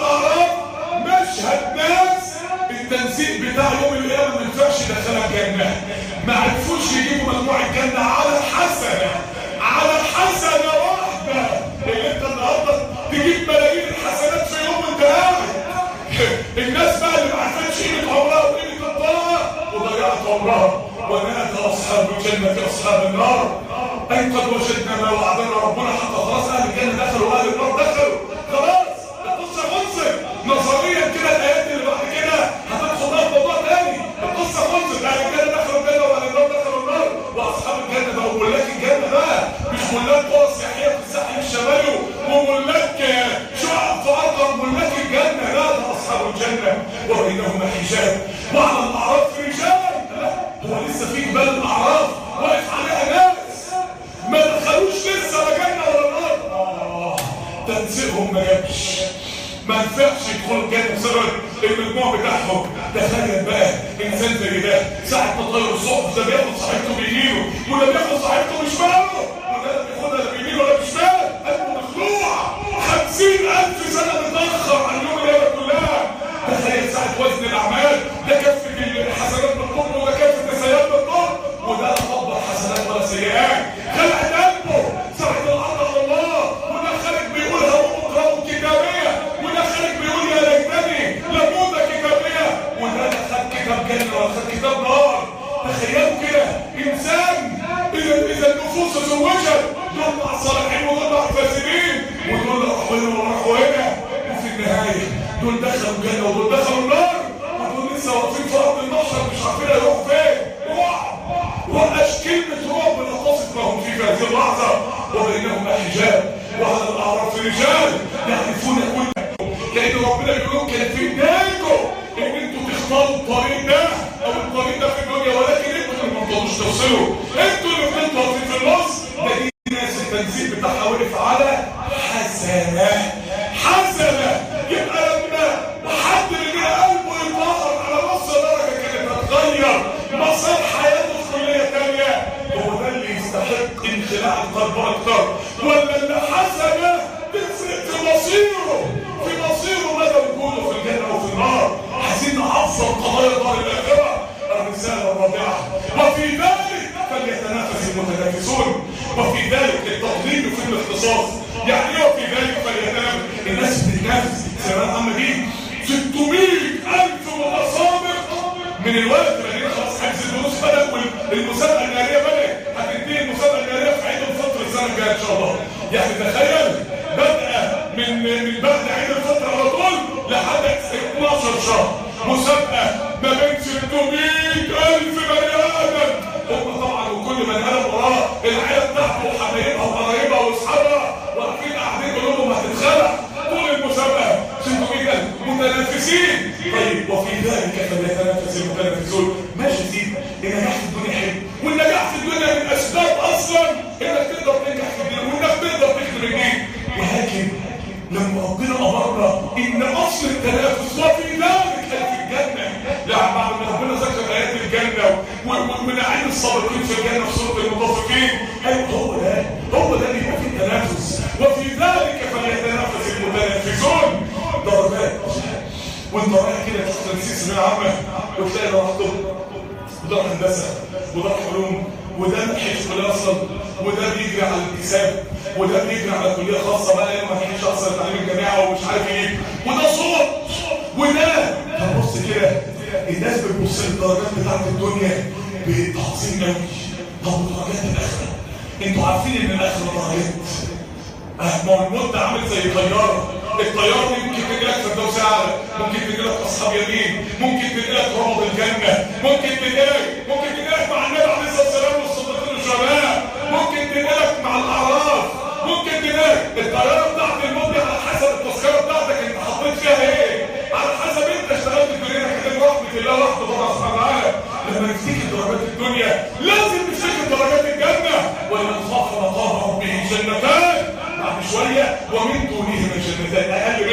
Speaker 1: التنسيق بتاع يوم القيامه ما ينفعش يدخلها الجنه. ما عرفوش يجيبوا مجموع الجنه على حسنه، على حسنه واحده. اللي انت النهارده تجيب ملايين الحسنات في يوم وانت قاعد. الناس بقى اللي ما عرفتش قيمه عمرها وقيمه الطاعه وضيعت عمرها. ونادى اصحاب الجنه اصحاب النار ان قد وجدنا ما وعدنا ربنا حتى. خلاص اهل الجنه دخلوا واهل النار دخلوا، خلاص القصه خلصت. نظريا كده الايات اللي بعد كده هتدخل بقى في موضوع تاني. القصه خلصت، اهل الجنه دخلوا الجنه واهل النار دخلوا النار. واصحاب الجنه بقوا ملاك الجنه بقى، مش ملاك قرى سياحيه في الساحل الشمالي وملاك شقق في ارض ملاك الجنه. لا، ده اصحاب الجنه وبينهما حجاب وعلى الاعراف رجال. هو لسه في جبال الاعراف واقف عليها ناس ما دخلوش لسه لا جنه ولا نار. تنسيقهم ما جابش، ما ينفعش يدخلوا الجنه بسبب المجموع بتاعهم. تخيل بقى انسان زي ده ساعه ما طير الصحف، ده بياخد صاحبته بيمينه وده بياخد صاحبته بشماله، وده لا بياخدها لا بيمينه ولا بشماله. قلبه مخلوع 50,000 سنه متاخر عن يوم القيامه كلها. تخيل ساعه وزن الاعمال، ده كفه الحسنات بالطب وده كفه السيئات بالطب، وده لا طبق حسنات ولا سيئات. خلعت قلبه ساعه العرض على الله، وده خارج بيقول هقوم كتابيه، وده خارج بيقول يا ليتني لموت كتابيه، وده لا خد كتاب جنه ولا خد كتاب نار. تخيلوا كده انسان اذا النفوس زوجت، دول مع الصالحين ودول مع الفاسدين، ودول راحوا هنا وراحوا هنا، وفي النهايه دول دخلوا الجنه ودول دخلوا النار، ودول لسه واقفين في ارض المحشر مش عارفين هيروحوا فين. وقاش كلمه رعب لقصه ما هم فيه في هذه اللحظه. وبينهما حجاب وعلى الاعراف رجال يعرفون كل، لان ربنا بيقول كان في ايديكم ان انتوا تختاروا الطريق ده او الطريق ده في الدنيا، ولكن انتوا اللي ما تقدروش توصلوا، انتوا اللي بتنطوا في النص. ده دي ناس التنسيق بتاعها وقف على حسنه. حسنه يبقى لما حد من قلبه يتطهر على نص درجه كانت هتغير مسار حياته في كليه ثانيه. هو ده اللي يستحق انخلاع القلب اكتر، ولا اللي حسنه تفرق في مصيره، في مصيره مدى وجوده في الجنه وفي النار. عايزين نحفظ قضايا دار الاخره. الرساله الرابعه وفي ذلك فليتنافس المتنافسون. وفي ذلك التفضيل في الاختصاص. يعني ايه وفي ذلك فليتنافس؟ الناس بتتنافس. سيدنا محمد ايه 600,000 متسابق من الوقت اللي خلاص حجز الدروس بدأ والمسابقه الناريه بدأت. هتنتهي المسابقه الناريه في عيد الفطر السنه الجايه ان شاء الله. يعني تخيل بدأ من بعد عيد الفطر على طول لحد 12 شهر مسابقه ما بين 600,000 بني ادم. هم طبعا وكل بني ادم وراه العيله بتاعته وحبايبها وقرايبها واصحابها واقفين قاعدين يقولوا لهم هتتخلع طول المسابقه. 600,000 متنافسين. طيب وفي ذلك فليتنافس المتنافسون. ماشي سيدي، النجاح في الدنيا حلو، والنجاح في الدنيا من اسباب اصلا انك تقدر تنجح في الدين وانك تقدر تخدم الدين. ولكن لما ربنا امرنا ان اصل التنافس وفي ذلك في الجنه، يعني بعد ما ربنا ذكر ايات الجنه ونعيم الصابرين في الجنه في سوره المطففين، ايوه هو ده اللي يبقى فيه التنافس. وفي ذلك فليتنافس المتنافسون. درجات، وانت رايح كده تشوف تنسيق ثانويه عامه وتلاقي ده راح طب وده راح هندسه وده راح علوم وده محيش كليه اصلا وده بيجري على الانتساب وده بيجري على كليه خاصه بقى لانه ما محيش اصلا تعليم الجامعه ومش عارف ايه وده صوت وده. هنبص كده الناس بتبص للدرجات بتاعت الدنيا بتعظيم قوي. طب ودرجات الاخره؟ انتوا عارفين ان الاخره درجات. ما هو الموت ده عامل زي طياره. الطياره دي ممكن تجي لك فردوس اعلى، ممكن تجي لك اصحاب يمين، ممكن تجي لك ربط الجنه، ممكن تجي لك مع النبي عليه الصلاه والسلام والصديقين الشهداء، ممكن تجي لك مع الاعراف، ممكن تجي لك. الطياره بتاعت الموت دي على حسب التذكره بتاعتك انت حطيت فيها ايه، على حسب انت اشتغلت في دنيتك كده برحمه الله ورحمه الله سبحانه وتعالى. لما نفتكر درجات الدنيا لازم نفتكر درجات الجنه. ولمن خاف مقام ربه جنتان، بعد شويه ومن دونهما جنتان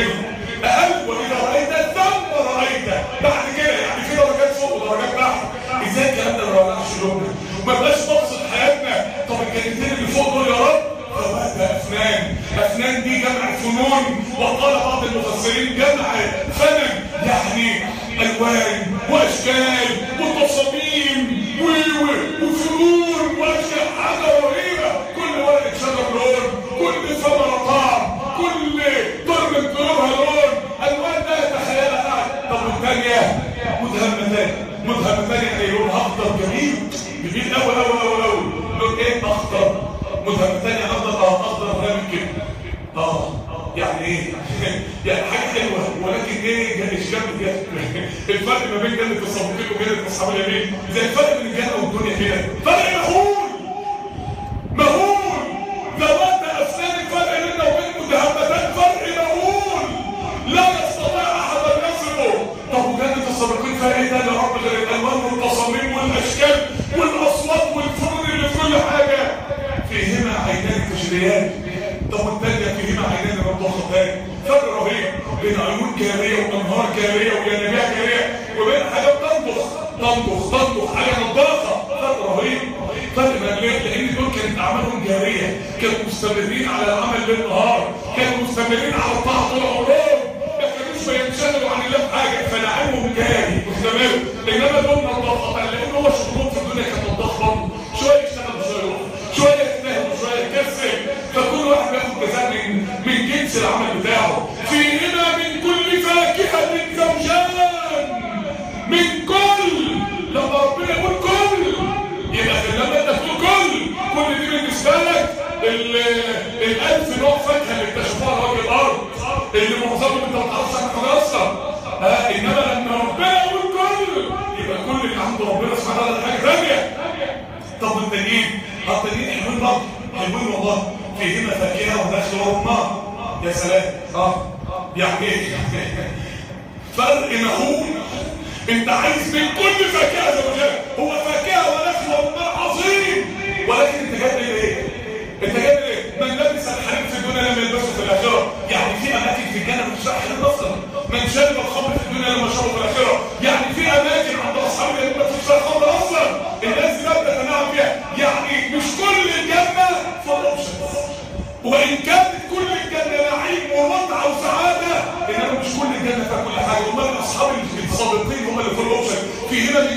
Speaker 1: اقل واذا رايت ثم رايت. بعد كده يعني في درجات فوق ودرجات تحت. ازاي الكلام ده ما رجعناش لهم؟ ما بقاش نبسط حياتنا. طب الجنتين اللي فوق دول يا رب فوات افنان دي جمع فنون، وقال بعض المفسرين جمع فنن يعني الوان واشكال وتصاميم وفنون واشكال، حاجه رهيبه. كل ورقه شجر لون، كل ثمره طعم، كل طير من طيورها لون، الوان لا يتخيلها. طب والثانيه مدهمتان يعني لونها اخضر جميل جميل قوي قوي قوي قوي. لون ايه؟ اخضر. مدهمتان يعني اخضر رامي كده. يعني ايه؟ يعني حاجه حلوه، ولكن ايه؟ جنب الفرق ما بين جنه الصابقين وجنه اصحاب اليمين زي الفرق بين الجنه والدنيا كده، فرق مهول ذوات افساد. الفرق بيننا وبين مدهمتان فرق مهول لا يستطيع احد ان يصفه. طب وجنه الصابقين فرق ايه تاني يا رب غير الالوان والتصاميم والاشكال والاصوات والفنون اللي في كل حاجه؟ فيهما عينان تجريان. طب والثانيه فيهما عينان مضختان. فرق رهيب بين عيون جاريه وانهار جاريه وينابيع جاريه، وبين حاجات تنضخ حاجه نضاخه. فرق رهيب. فرق مليان، لان دول كانت اعمالهم جاريه، كانوا مستمرين على العمل بالنهار، كانوا مستمرين على الطاعه طول عمرهم، ما كانوش بينشغلوا عن الله بحاجه، فنعمهم جاري مستمر. انما دول نضاختان، لان هو شغلهم في الدنيا كان نضاخ برضه، شويه يشتغل وشويه يروح، شويه يجتهد وشويه يكسل، فكل واحد بياخد جزاء من جنس العمل بتاعه. فيهما من كل فاكهه زوجان. من كل، لما ربنا يقول كل يبقى لما انت تقول كل دي بالنسبه لك ال1000 نوع فاكهه اللي اكتشفوها على وجه الارض، اللي معظمهم انت ما تعرفش عنها اصلا. انما لما ربنا يقول كل يبقى كل اللي عند ربنا سبحانه وتعالى حاجه ثانيه. طب والتانيين؟ التانيين حلوين برضه، حلوين والله. فيهما فاكهه ونخل ورمان. يا سلام. يعني ايه؟ فرق مهول. انت عايز من كل فاكهه زوجان. هو فاكهه ونخل ورمان عظيم، ولكن انت جايب ايه؟ انت جايب ايه؟ من لبس الحرير في الدنيا لم يلبسه في الاخره. يعني في اماكن في الجنه مش حرير اصلا. من شرب الخمر في الدنيا لما شربه في الاخره. يعني في اماكن عند اصحاب الجنه ما فيش خمر اصلا، الناس دي لا تتناعم فيها. يعني مش كل الجنه فول اوبشنز، وان كانت كل الجنه نعيم ومتعه وسعاده، انما مش كل الجنه فيها كل حاجه. هم اصحاب الصادقين هم اللي فول اوبشن. فيهما من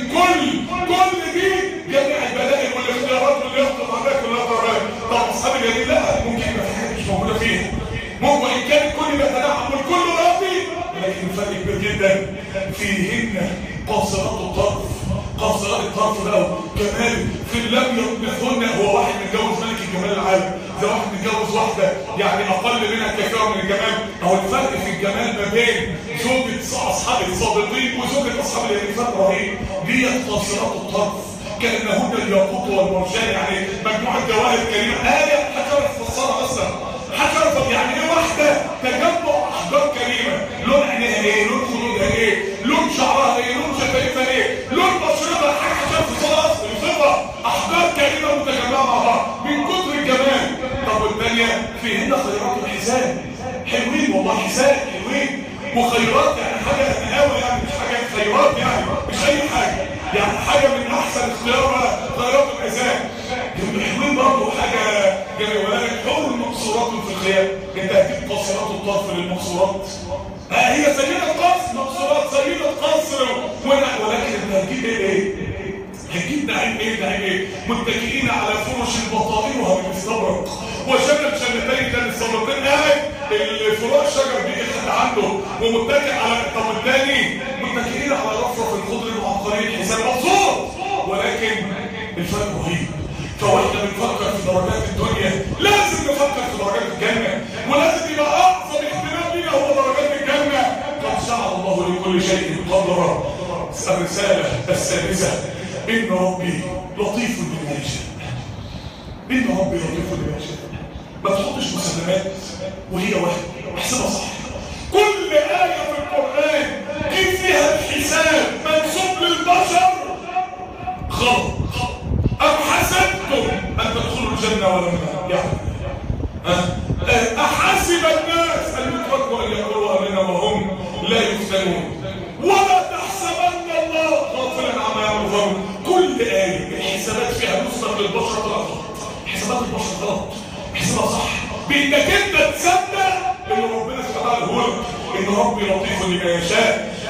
Speaker 1: كل دي جميع البدائل والاختيارات واللي يخطر عليك واللي يخطر عليك. طب اصحاب اليمين لا، ممكن يبقى في حاجه مش موجوده فيها، ممكن ان كان الكل بيتنعم والكل راضي، لكن فرق كبير جدا. فيهن قاصرات الطرف. قاصرات الطرف بقى جمال في لم يطمثهن. هو واحد متجوز ملك الجمال العالم، زي واحد متجوز واحده يعني اقل منها كثيرا من الجمال. اهو الفرق في الجمال ما بين زوجة اصحاب الصادقين وزوجة اصحاب اليمين فرق رهيب. ديت قاصرات الطرف كانهن الياقوت والمرجان، يعني مجموعه جواهر كريمه. حجر تفسرها اصلا، حجر يعني ايه؟ واحده تجمع احجار كريمه. لون عينيها ايه؟ لون خدودها ايه؟ لون شعرها ايه؟ لون شفايفها ايه؟ لون بشرتها حاجه حجر تفسرها اصلا. يصيبها احجار كريمه متجمعه مع بعض من كتر الجمال. طب والثانيه فيهن خيرات الحسان. حلوين والله، حسان حلوين وخيرات، يعني حاجه قوي، يعني مش حاجه خيرات، يعني مش اي حاجه، يعني حاجه من احسن اختيار خيرات الحسان. حلوين برضه حاجه جميله. ولكن حور المقصورات في الخيال. انت هتجيب قاصرات الطرف للمقصورات، هي سيده قصر مقصورات سيده قصر، ولكن انت هتجيب ايه؟ هتجيب نعيم ايه؟ متكئين على فرش بطائنها من استبرق وشجر شجرتين. كان الصديقين قاعد الفراش شجر دي اخد عنده ومتكئ على. طب الثاني متكئين على رفرف الخضر المعقرين حساب مبسوط. ولكن الفرق رهيب. فواحنا بنفكر في درجات الدنيا لازم نفكر في درجات الجنه، ولازم يبقى اعظم اهتمام لنا هو درجات الجنه. قد جعل الله لكل شيء قدرا. الرساله السادسه: إن ربي لطيف بما يشاء. إن ربي لطيف بما يشاء. ما تحطش مسلمات وهي واحدة، احسبها صح. كل آية في القرآن جه فيها الحساب منسوب للبشر غلط. أم حسبتم أن تدخلوا الجنة ولما أحسب الناس أن يتركوا أن يقولوا آمنا وهم لا يفتنون ولا تحسبن الله غافلا عما يعملون. كل آية الحسابات فيها نسبة للبشر غلط. حسابات البشر غلط، احسبها صح بإنك أنت تصدق إن ربنا سبحانه وتعالى إن ربي لطيف لما يشاء.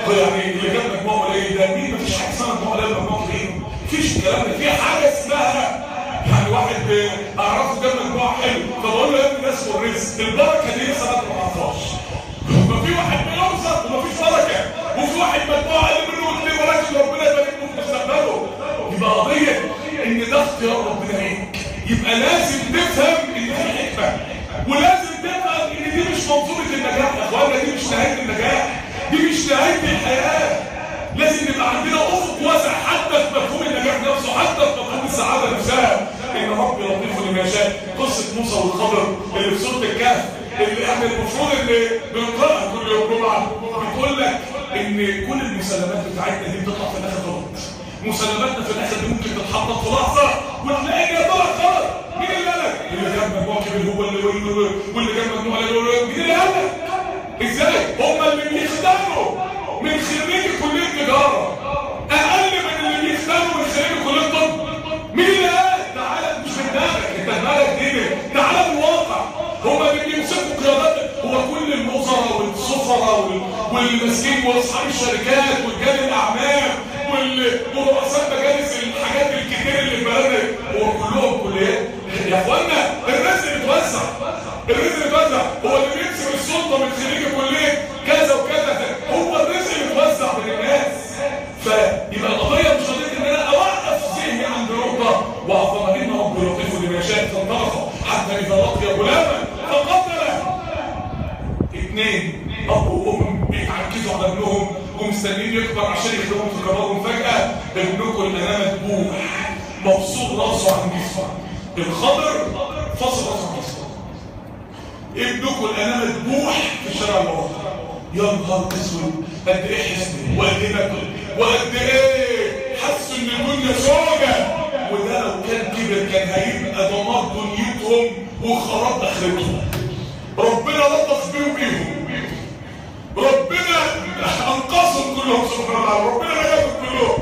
Speaker 1: يعني اللي جاب مجموعه قليل ده مين؟ مفيش حاجه اسمها مجموعه قليل مجموعه كبيره، مفيش الكلام ده. في حاجه اسمها يعني واحد اعرفه جاب مجموعه حلو فبقول له يا ابني ده اسمه الرزق، البركه دي لسه ما اعرفهاش. ففي واحد بيرزق ومفيش بركه، وفي واحد مجموعه اقل منه كتير ولكن ربنا يبارك له في مستقبله. يبقى قضيه ان ده اختيار ربنا ليك. يبقى لازم تفهم ان في حكمه، ولازم تفهم ان دي مش منظومه النجاح يا اخوانا، دي مش نهايه النجاح، دي مش نهايه الحياه. لازم يبقى عندنا افق واسع حتى في مفهوم النجاح نفسه، حتى في مفهوم السعاده نفسها. ان ربي لطيف لما يشاء. قصه موسى والخضر اللي في سوره الكهف اللي احنا المفروض اللي بنقراها كل يوم جمعه، بتقول لك ان كل المسلمات بتاعتنا دي بتطلع في الاخر غلط. مسلماتنا في الاخر دي ممكن تتحطط في لحظه ونلاقيها طلعت غلط. مين اللي قال لك؟ اللي جاب مجموعه كبير هو واللي جاب مجموعه مين اللي قال لك؟ ازاي؟ هم اللي بيختاروا من خريج كليه تجاره اقل من اللي بيختاروا من خريج كليه طب. مين اللي قال؟ تعالى مش من دماغك، انت دماغك دي تعالى من الواقع. هم اللي بيمسكوا قيادات، هو كل الوزراء والسفراء والمسكين واصحاب الشركات ورجال الاعمال ورؤساء مجالس الحاجات الكتير اللي في بلدنا، هو كلهم كليات يا اخوانا. الرزق بيتوزع، الرزق بيتوزع. هو اللي بيمسك السلطه من خريج كليه كذا وكذا، هو الرزق بيتوزع بين الناس. فيبقى القضيه مش قضيه ان انا اوقف ذهني عند نقطه واطمئن ربي لطيف لما يشاء فانطلق حتى اذا لقي غلاما فقتله. اثنين اب وام بيتعكزوا على ابنهم ومستنيين يكبر عشان يخدموا في كبارهم. فجاه ابنكم الامام مذبوح مبسوط راسه عن جسمه. الخضر فصل راسه عن جسمه. ابنكم الامام مذبوح في الشارع الواقع. يا نهار اسود، قد ايه حزن وقد ايه نكد وقد ايه حسوا ان الدنيا سودة. وده لو كان كبر كان هيبقى دمار دنيتهم وخراب اخرتهم. ربنا لطف بيهم، ربنا انقذهم كلهم سبحانه وتعالى، ربنا نجاهم كلهم.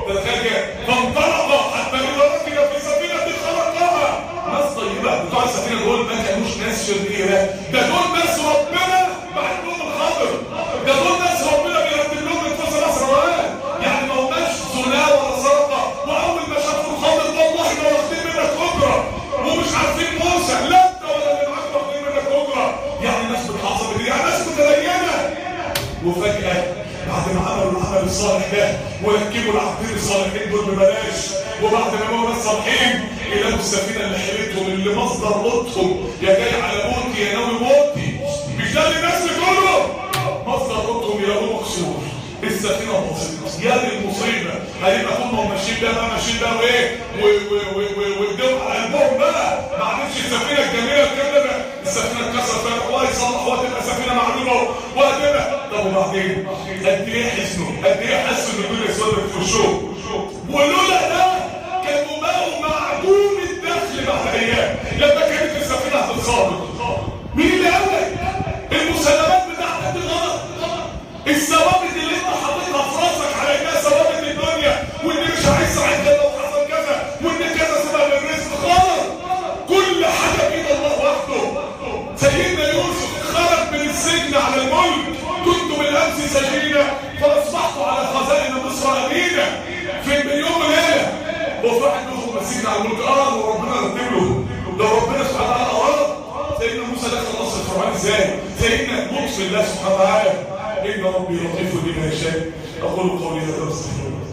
Speaker 1: فانطلق حتى اذا ركب في سفينه خلقها. ناس طيبه بتوع السفينه دول ما كانوش ناس شريره، ده دول ناس ربنا بعت لهم الخضر، ده دول ناس ربنا بيرتب لهم الفرصه الاسرائيل. يعني ما هماش زنا ولا سرقه، واول ما شافوا الخضر والله ما واخدين منك اجره ومش عارفين موسى، لا انت ولا اللي معاك واخدين منك اجره. يعني ناس بتحافظ بدي، يعني ناس متدينه. وفجاه بعد ما عملوا العمل الصالح ده وركبوا العبدين الصالحين دول ببلاش، وبعد ما بقوا ناس صالحين يلاقوا السفينه اللي حيلتهم اللي مصدر قوتهم يا جاي على موتي يا ناوي موتي، مش ده اللي الناس بتقوله؟ مصدر قوتهم يلاقوه مكسور، السفينه باظت. يا دي المصيبه، هيبقى هم ماشيين بقى ماشيين بقى وايه وايديهم على قلبهم بقى، ما عرفش السفينه الجميله الكامله السفينه اتكسرت بقى الله يصلح وهتبقى سفينه معلومه وهتبقى. طب وبعدين قد ايه حسنوا، قد ايه حسوا ان الدنيا اسودت في وشهم، ولولا ده كانوا بقوا معدوم الدخل بعد ايام لما كانت السفينه هتتصادم. مين اللي قال لك؟ المسلمات بتاعتك دي غلط، الثوابت اللي انت حاططها في راسك على انها ثوابت الدنيا، وان مش عايز سعيد كده وحصل كذا وان كذا سبب الرزق، غلط. كل حاجه بايد الله وحده. سيدنا يوسف خرج من السجن على الملك، كنت بالامس سجينا فاصبحت على خزائن مصر امينا. في يوم وليله هو في واحد منهم مسكنا على الملك اراد وربنا رتب له. لو ربنا سبحانه وتعالى اراد سيدنا موسى دخل قصر فرعون ازاي؟ سيدنا لطف الله سبحانه وتعالى. ان ربي لطيف لما يشاء. اقول قولي هذا واستغفر الله.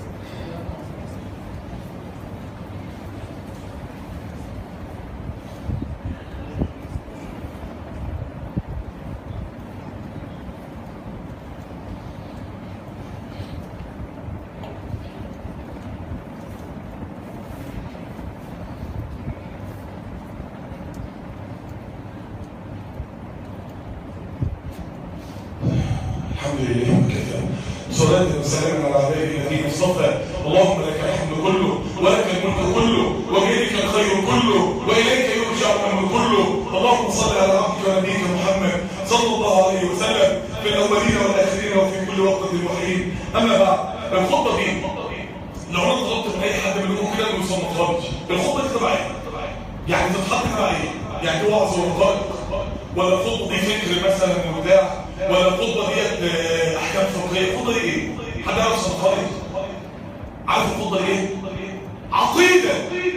Speaker 1: الحمد لله وكفى، صلاة وسلام على عباده الذين اصطفى. اللهم لك الحمد كله ولك الملك كله وبيدك الخير كله واليك يرجع الامر كله. اللهم صل على عبدك ونبيك محمد صلى الله عليه وسلم في الاولين والاخرين وفي كل وقت وحين. اما بعد، الخطبه دي لو انا طلبت من اي حد منكم كده انه يصنفها لي، الخطبه دي تبع ايه؟ يعني تتحط تبع ايه؟ يعني دي وعظ ورقائق ولا الخطبه دي فكر مثلا وبتاع ولا الخطبه ديت احكام فقهيه؟ الخطبه دي ايه؟ حد يعرف صدقها؟ عارف الخطبه دي ايه؟ عقيده.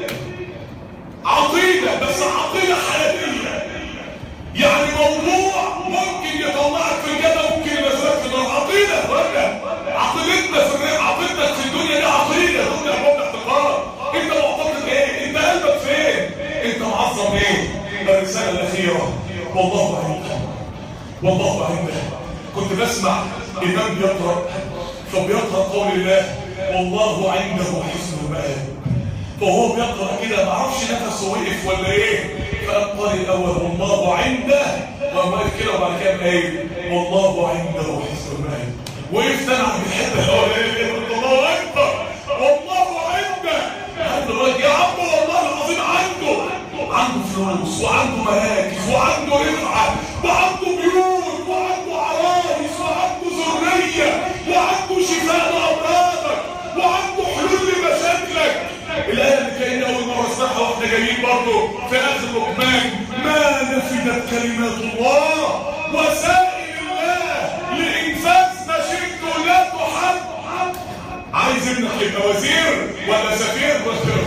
Speaker 1: عقيده، بس عقيده حياتيه. يعني موضوع ممكن يطلعك في الجنه وممكن ينزلك في النار. عقيده ولا عقيدتك في الدنيا دي عقيده ضمن ابواب الاعتقاد. انت معتقد ايه؟ انت قلبك فين؟ انت معظم ايه؟ الرساله الاخيره والله عنده. والله عنده. كنت بسمع امام بيقرا فبيقرا قول الله والله عنده حسن المآب، فهو بيقرا كده ما اعرفش نفسه وقف ولا ايه، فقال الاول والله عنده، وقام واقف كده وبعد كده قايل والله عنده حسن المآب. وقفت انا عند الحته الاولانيه قلت الله اكبر والله عنده. يا عم والله العظيم عنده فلوس وعنده مراكز وعنده رفعه وعنده بيوت وعنده عرايس وعنده ذريه وعنده شفاء لامراضك وعنده حلول لمشاكلك. الايه اللي كاننا اول مره نسمعها واحنا جايين برضه في اخر لقمان، ما نفدت كلمات الله وسائل الله لانفاذ مشيئته لا تحد. عايز ابنك يبقى وزير ولا سفير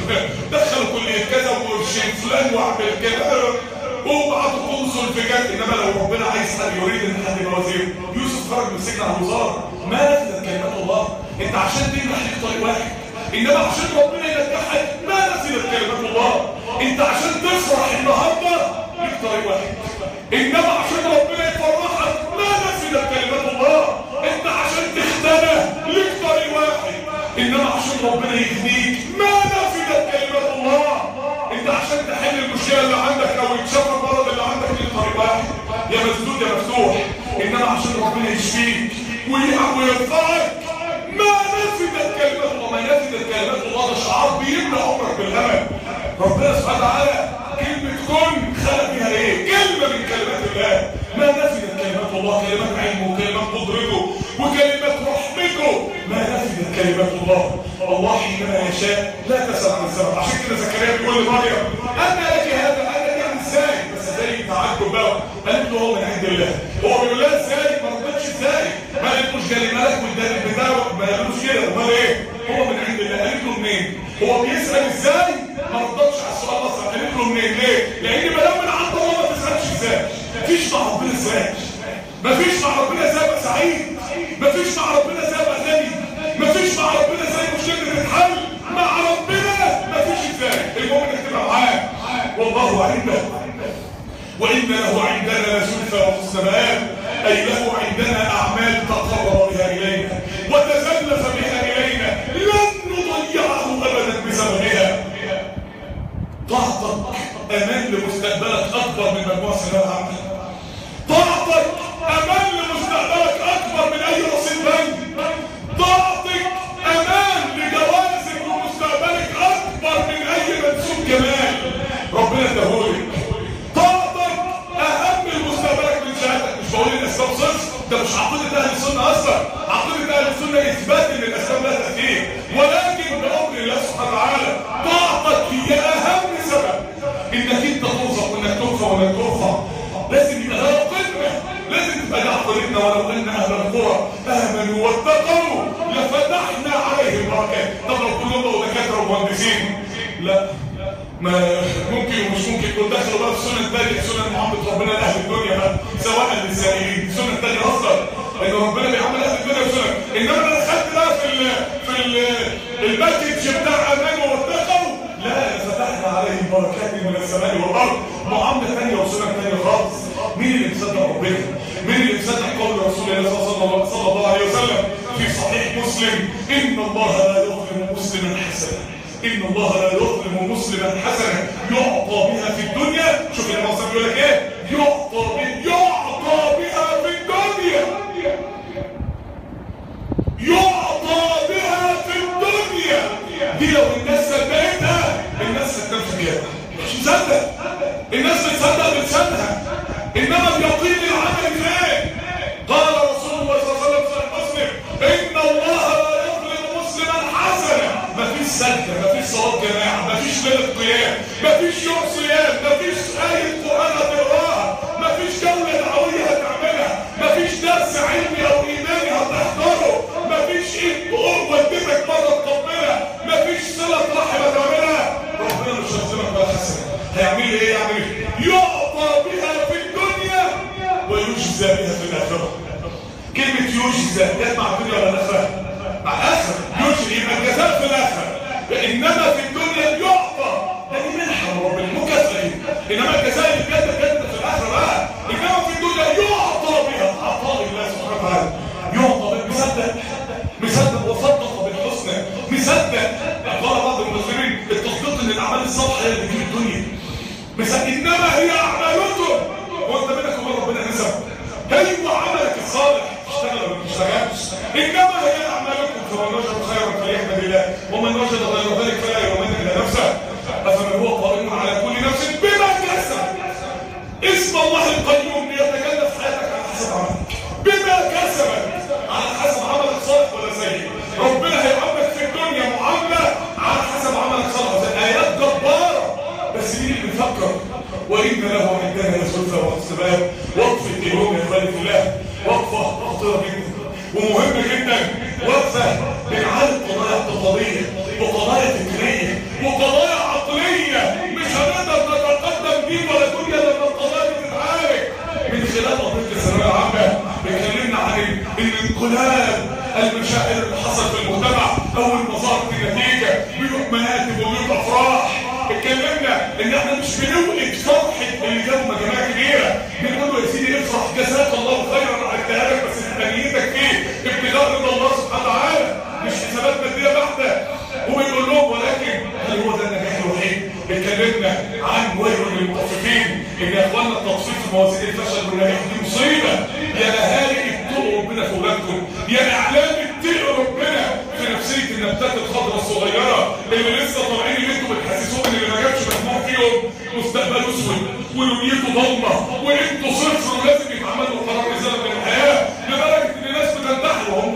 Speaker 1: دخل كليه كذا وشيل فلان واعمل كده وبعته قنصل في كذا. انما لو ربنا عايز حد يريد ان حد يبقى وزير، يوسف خرج من السجن على الوزاره. ما نفذت كلمات الله. انت عشان تنجح ليك طريق واحد، انما عشان ربنا ينجحك ما نفذت كلمات الله. انت عشان تفرح النهارده ليك طريق واحد، انما عشان ربنا يفرحك ما نفذت كلمات الله. انت عشان تختنى ليك طريق واحد، انما عشان ربنا يهديك ما نفذت كلمات الله. انت عشان تحل المشكله اللي عندك او يتشفى المرض اللي عندك ليك طريق واحد، يا مسدود يا مفتوح. انما عشان ربنا يشفيك ويرفعك ما نفذت كلمات الله. ما نفذت كلمات الله ده شعار بيملى عمرك بالامل. ربنا سبحانه وتعالى كلمه كن خلق بيها ايه؟ كلمه من كلمات الله. ما نفذت كلمات الله، كلمات علمه وكلمات قدرته وكلمات رحمته. ما نفذت كلمات الله. الله حينما يشاء لا تسأل عن السبب. عشان كده زكريا بيقول لمريم أن لك هذا؟ قال لك يعني ازاي؟ بس ازاي تعجب بقى؟ قالت له هو من عند الله. هو بيقول لها ازاي؟ ما رضتش ازاي؟ ما قالتلوش جالي ملك والدليل بتاعه، ما قالوش كده. امال ايه؟ هو من عند الله. قالت له منين؟ هو بيسأل ازاي؟ ما رضتش على السؤال اصلا. قالت له منين؟ ليه؟ لأن ما دام من عند الله ما تسألش ازاي؟ مفيش مع ربنا ازاي؟ مفيش مع ربنا ازاي ابقى سعيد؟ مفيش مع ربنا ازاي ابقى غني؟ مفيش مع ربنا ازاي مشكلة تتحل؟ مع ربنا مفيش ازاي. المهم انك تبقى معاه. والله عنده وإن له عندنا لزلفى وحسن مآب، أي له عندنا أعمال تقرب بها إلينا وتزلف بها إلينا لن نضيعه أبدا بسببها. طاعتك أمان لمستقبلك أكبر من مجموعة سنوات عمل. طاعتك أمان لمستقبلك أكبر من أي رصيد بنك. طاعتك أمان لجوازك ومستقبلك أكبر من أي منسوب جمال ربنا اداهولك. طاعتك أهم لمستقبلك من شهادتك. مش بقول الأسباب صفر، ده مش عقيدة أهل السنة أصلا. عقيدة أهل السنة إثبات إن الأسباب لا تأثير، ولكن بأمر الله سبحانه وتعالى. طاعتك هي أهم سبب إنك أنت ترزق وإنك ترفع وإنك ترفع. لازم يبقى لها قمة، لازم تبقى لها قمتنا. ولو أن أهل القرى آمنوا واتقوا لفتحنا عليهم بركات. طب لو كلهم بقوا دكاترة ومهندسين؟ لا، ما ممكن ومش ممكن يكون دخلوا بقى في سنة تانية، سنة محبة ربنا لأهل الدنيا بقى، سواء للسائلين سنة تانية أصلا إن ربنا بيعمل أهل الدنيا بسنة. إنما أنا دخلت بقى في الباكج بتاع آمنوا واتقوا، لا فتحنا عليهم بركات من السماء والأرض. معاملة ثانية وسنة ثانية خالص. مين اللي مصدق ربنا؟ مين اللي مصدق قول رسول الله صلى الله عليه وسلم في صحيح مسلم؟ إن الله لا يظلم مسلما حسنا. إن الله لا يظلم مسلما حسنا يعطى بها في الدنيا. شوف المصدر بيقول لك إيه؟ يعطى بها في الدنيا. يعطى بها في الدنيا. دي لو الناس صدقتها الناس هتنفذ بيها. مش مصدق. الناس بتصدق. انما اليقين العمل فين؟ قال رسول الله صلى الله عليه وسلم في مسلم ان الله لا يظلم مسلما حسنا. مفيش سجده، مفيش صلاه جماعه، مفيش ليله قيام، مفيش يوم صيام، مفيش ايه قران هتقراها، مفيش جوله دعويه هتعملها، مفيش يعني يعطى بها في الدنيا ويجزى بها في الاخره. كلمه يجزى جت مع الدنيا ولا الاخره؟ مع الاخره. يجزى يبقى الجزاء في الاخره، انما في الدنيا يعطى، ده دي منحه من ربنا مكافاه. انما الجزاء اللي بجد في الاخره بقى، انما في الدنيا يعطى بها عطاء الله سبحانه وتعالى. يعطى بها، مصدق وصدق بالحسنى، مصدق. قال بعض المسلمين التصديق ان الاعمال الصالحه هي اللي بتجيب الدنيا، مصدق. انما هي اعمالكم، هو انت بينك وبين ربنا نسب؟ هو عملك الصالح اشتغل ولا ما اشتغلش؟ انما هي اعمالكم، فمن وجد خيرا فليحمد الله ومن وجد غير ذلك فلا يلومن الا نفسه افمن هو قائم على كل نفس بما كسب. اسم الله القيوم ليتجلى في حياتك على حسب عملك، بما كسبت، على حسب عملك صالح ولا سيء. ربنا هيعاملك في الدنيا معامله على حسب عملك صالح ولا سيء. ايات جباره، بس مين اللي بيفكر؟ وإن له عندنا لزلفى واستباب. وقفة اليوم يا اخواني في الله وقفة خطيرة جدا ومهمة جدا، وقفة بنعالج قضايا اقتصادية وقضايا فكرية وقضايا عقلية. مش هنقدر نتقدم دين ولا دنيا لما القضايا دي تتعالج. من خلال قضية الثانوية العامة اتكلمنا عن الانقلاب المشاعر اللي حصل في المجتمع اول ما ظهرت النتيجة، بيوت مناكب وبيوت افراح. اتكلمنا ان احنا مش بنوقف فرحه اللي جابوا مجاميع كبيره، بنقول له يا سيدي افرح جزاك الله خيرا على اجتهادك، بس نيتك فيه ابتغاء رضا الله سبحانه وتعالى، مش حسابات ماديه بحته. وبنقول لهم ولكن هل هو ده النجاح الوحيد؟ اتكلمنا عن ويل للمطففين، ان يا اخوانا التطفيف في موازين الفشل والنجاح دي مصيبه. يا اهالي اتقوا ربنا في اولادكم، يا اعلام اتقوا ربنا في نفسيه النباتات الخضراء الصغيره اللي لسه طالعين، اللي انتوا بتحسسوهم ان اللي ما جابش مجموع فيهم مستقبل اسود ونيته ضلمه وانتوا صفر ولازم يتعمل له قرار رساله من الحياه، لدرجه ان الناس بتنتحر وهم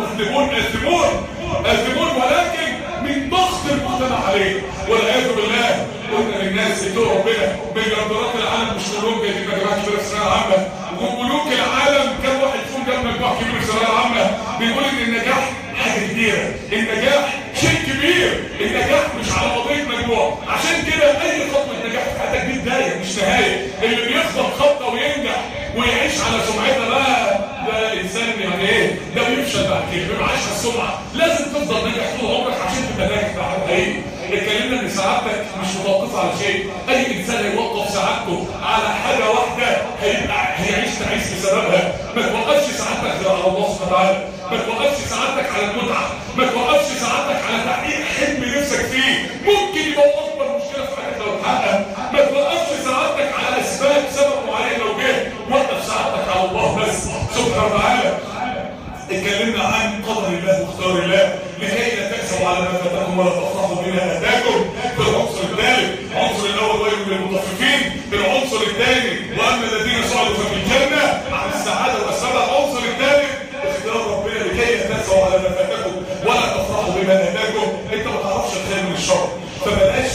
Speaker 1: اثمون ولكن من ضغط المجتمع عليه والعياذ بالله. قلنا للناس اتقوا ربنا. مليارديرات العالم مش كلهم جايبين مجموعات كبيره في الثانويه العامه، وملوك العالم كان واحد فيهم جاب مجموع كبير في الثانويه العامه. بيقول ان النجاح حاجه كبيره، النجاح شيء كبير، النجاح مش على قضيه مجموع. عشان كده اي خطوه نجاح في حياتك دي بدايه مش نهايه. اللي بيخطط خطه وينجح ويعيش على سمعتها بقى ده انسان يعني ايه؟ ده بيفشل بعد كده، بيبقى عايش على السمعه. لازم تفضل ناجح طول عمرك عشان تبقى ناجح في حقيقي. اتكلمنا ان سعادتك مش متوقفه على شيء، اي انسان هيوقف سعادته على حاجه واحده هيعيش تعيش بسببها. ما توقفش سعادتك غير على الله سبحانه وتعالى، ما توقفش سعادتك على المتعه، ما توقفش سعادتك على تحقيق حلم نفسك فيه، ممكن يبقى اكبر مشكله في حياتك لو اتحقق. ما توقفش سعادتك على اسباب سبب معين لو جه، وقف سعادتك على الله بس سبحانه وتعالى. اتكلمنا عن قدر الله واختيار الله لكي لا تأسوا على ما فاتكم ولا تفرحوا بما اتاكم. في العنصر الثالث، العنصر الاول ويل للمطففين، العنصر الثاني واما الذين سعدوا ففي الجنه عن السعاده والسعاده. العنصر الثالث اختيار ربنا لكي لا تأسوا على ما فاتكم ولا تفرحوا بما اتاكم. انت ما تعرفش الخير من الشر، فبلاش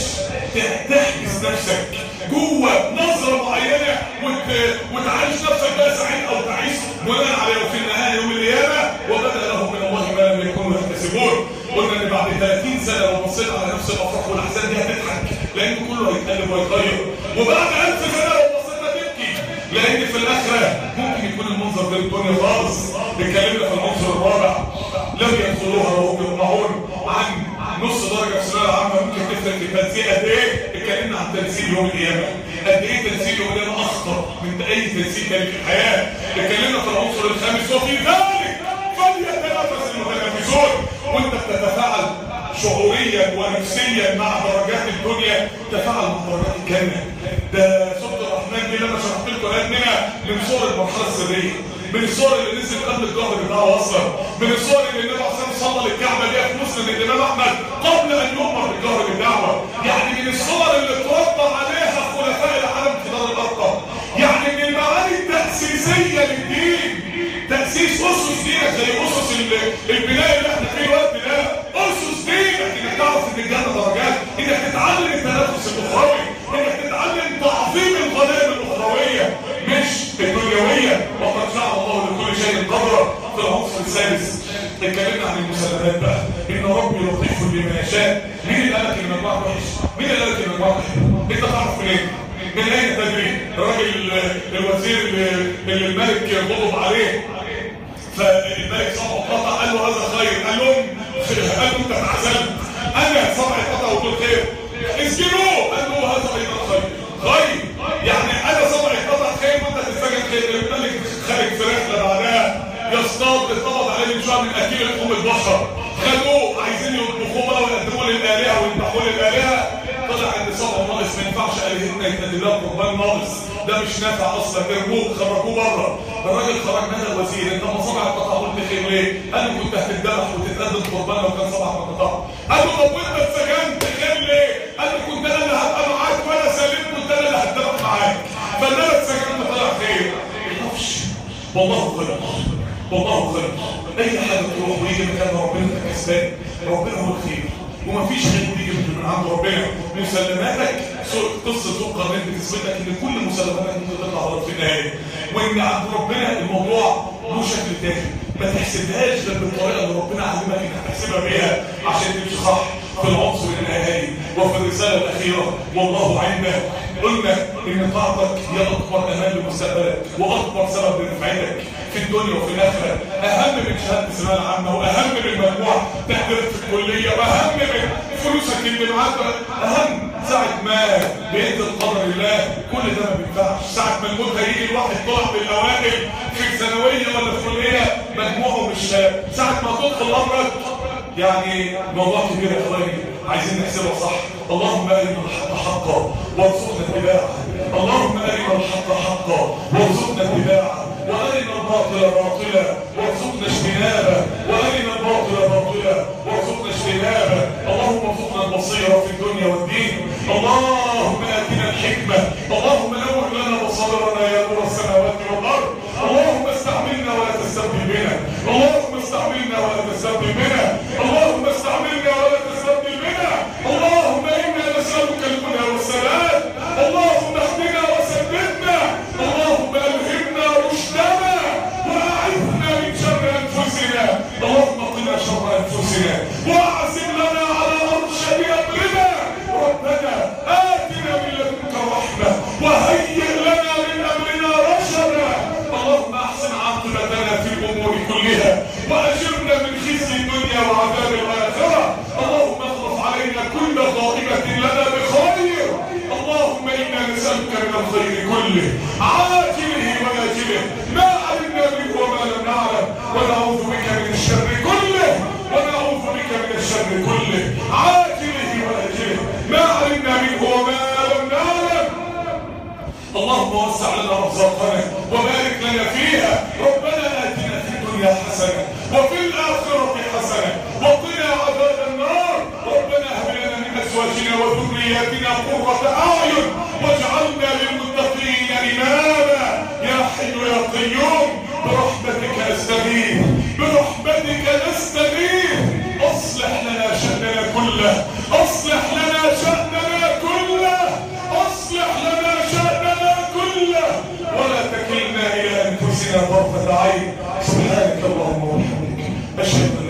Speaker 1: تحبس نفسك جوه نظره معينه وتعيش نفسك بقى سعيد او تعيش بناء على وفي النهايه يوم القيامه وبدا لهم من الله ما لم يكونوا يحتسبون. قلنا ان بعد 30 سنه لو بصيت على نفس الافراح والاحزان دي هتضحك لان كله هيتقلب ويتغير، وبعد 1000 سنه لو بصيت هتبكي لان في الاخره ممكن يكون المنظر غير الدنيا خالص. اتكلمنا في العنصر الرابع لم يدخلوها وهم يطمعون عن نص درجه في الثانويه العامه ممكن تفرق في التنسيق قد ايه. اتكلمنا عن تنسيق يوم القيامه، قد ايه تنسيق يوم القيامه اخطر من اي تنسيق تاني في الحياه. اتكلمنا في العنصر الخامس وفي ذلك فليتنافس المتنافسون. وانت بتتفاعل شعوريا ونفسيا مع درجات الدنيا تفاعل مع درجات الجنه. ده سوره الرحمن دي لما شرحت لكم قالت لنا من صور المرحله السريه، من الصور اللي نزلت قبل الجهر بتاعه اصلا، من الصور اللي النبي عليه الصلاه والسلام صلى للكعبه دي في مسند الامام احمد قبل ان يؤمر بالجهر بالدعوه. يعني من الصور اللي اتربى عليها خلفاء العالم في دار الارقم، يعني من المعاني التاسيسيه للدين، تاسيس اسس دينك زي اسس البناء اللي احنا فيه الوقت ده. اسس دينك انك تعرف ان الجنه درجات، انك تتعلم التنافس الاخروي، انك تتعلم تعظيم الغنائم الاخرويه مش الدنيويه. وقد جعل الله لكل شيء قدرا. في العنصر السادس اتكلمنا عن المسلمات بقى، ان ربي لطيف لما يشاء. مين اللي قالك ان المجموعه وحش؟ مين اللي قالك ان المجموعه وحش؟ انت تعرف منين؟ من اين تدري؟ الراجل الوزير اللي الملك غضب عليه، فالملك سمعه قطع، قال له هذا خير، قال له انت اتعزلت، انا سمعي قطع وقلت خير، اسجنوه، قال له هذا ايضا خير. خير يعني انا سمعي قطع خير وانت تتسجن خير. الملك خارج في رحله بعدها يصطاد، اتقبض عليه من شويه من اكيل لحوم البشر، خدوه عايزين يطبخوه بقى ويقدموه للالهه ويذبحوه للالهه، طلع ان صبعه ناقص ما ينفعش الهتنا يتقدم لها قربان ناقص، ده مش نافع اصلا، ارموه خرجوه بره. الراجل خرج من الوزير، انت ما صبعك قطع قلت خير ليه؟ قال له كنت هتتذبح وتتقدم قربان لو كان صبعك ما قطع. قال له طب وانت اتسجنت خير ليه؟ قال له كنت انا اللي هبقى معاك وانا سلمت، كنت انا اللي هتذبح معاك، فانا اتسجنت طلع خير. ما تخافش، والله خير، والله خير. اي حاجه تروح ويجي مكان ربنا كسبان، ربنا هو الخير، ومفيش خير بيجي من عند ربنا. مسلماتك قصه ذو القرنين بتثبت لك ان كل مسلماتك ممكن تطلع غلط في النهايه، وان عند ربنا الموضوع له شكل تاني، ما تحسبهاش غير بالطريقه اللي ربنا علمك انك تحسبها بيها عشان تمشي صح في العنصر النهائي وفي الرساله الاخيره. والله عنا قلنا ان طاعتك هي اكبر امان لمستقبلك واكبر سبب لرفعتك في الدنيا وفي الاخره، اهم من شهاده الثانويه العامه، واهم من مجموع تقديرك في الكليه، واهم من فلوسك اللي معاك، اهم ساعه ما بينزل قدر الله كل ده ما بينفعش. ساعه ما الموت هيجي الواحد طلع بالاوائل في الثانويه ولا في الكليه مجموعه مش ساعه ما تدخل امرك، يعني موضوع كبير يا اخواني عايزين نحسبها صح. اللهم ارنا الحق حقا وارزقنا اتباعه، اللهم ارنا الحق حقا وارزقنا اتباعه، وارنا الباطل باطلا وارزقنا اجتنابه، وارنا الباطل باطلا وارزقنا اجتنابه. اللهم ارزقنا البصيره في الدنيا والدين، اللهم اتنا الحكمه، اللهم نور لنا بصائرنا يا نور السماوات والارض، اللهم استعملنا ولا تستبدل بنا، اللهم استعملنا ولا تستبدل بنا، اللهم استعملنا ولا تستبدل بنا، اللهم انا نسالك الهدى والسلام، اللهم اهدنا وسددنا، اللهم الهمنا رشدنا واعذنا من شر انفسنا، اللهم قنا شر انفسنا واعزم لنا على ارشد امرنا، ربنا اتنا من لدنك رحمه وهيئ لنا من امرنا رشدا، اللهم احسن عاقبتنا في الامور كلها واجرنا من خزي الدنيا وعذاب الاخره، اللهم اخلص علينا كل ظالمه لنا بخير، اللهم انا نسالك من الخير كله عاجله واجله ما علمنا منه وما لم نعلم، ونعوذ بك من الشر كله، ونعوذ بك من الشر كله عاجله واجله ما علمنا منه وما لم نعلم. اللهم وسع لنا رزقنا وبارك لنا فيها، ربنا اتنا في الدنيا حسنه وفي الاخره حسنه وقنا عذاب النار، ربنا هب لنا من ازواجنا وذرياتنا قرة اعين واجعلنا للمتقين اماما، يا حي يا قيوم برحمتك استغيث، برحمتك نستغيث، اصلح لنا شأننا كله، اصلح لنا شأننا كله، اصلح لنا شأننا كله، ولا تكلنا الى انفسنا طرفة عين. سبحانك اللهم وبحمدك اشهد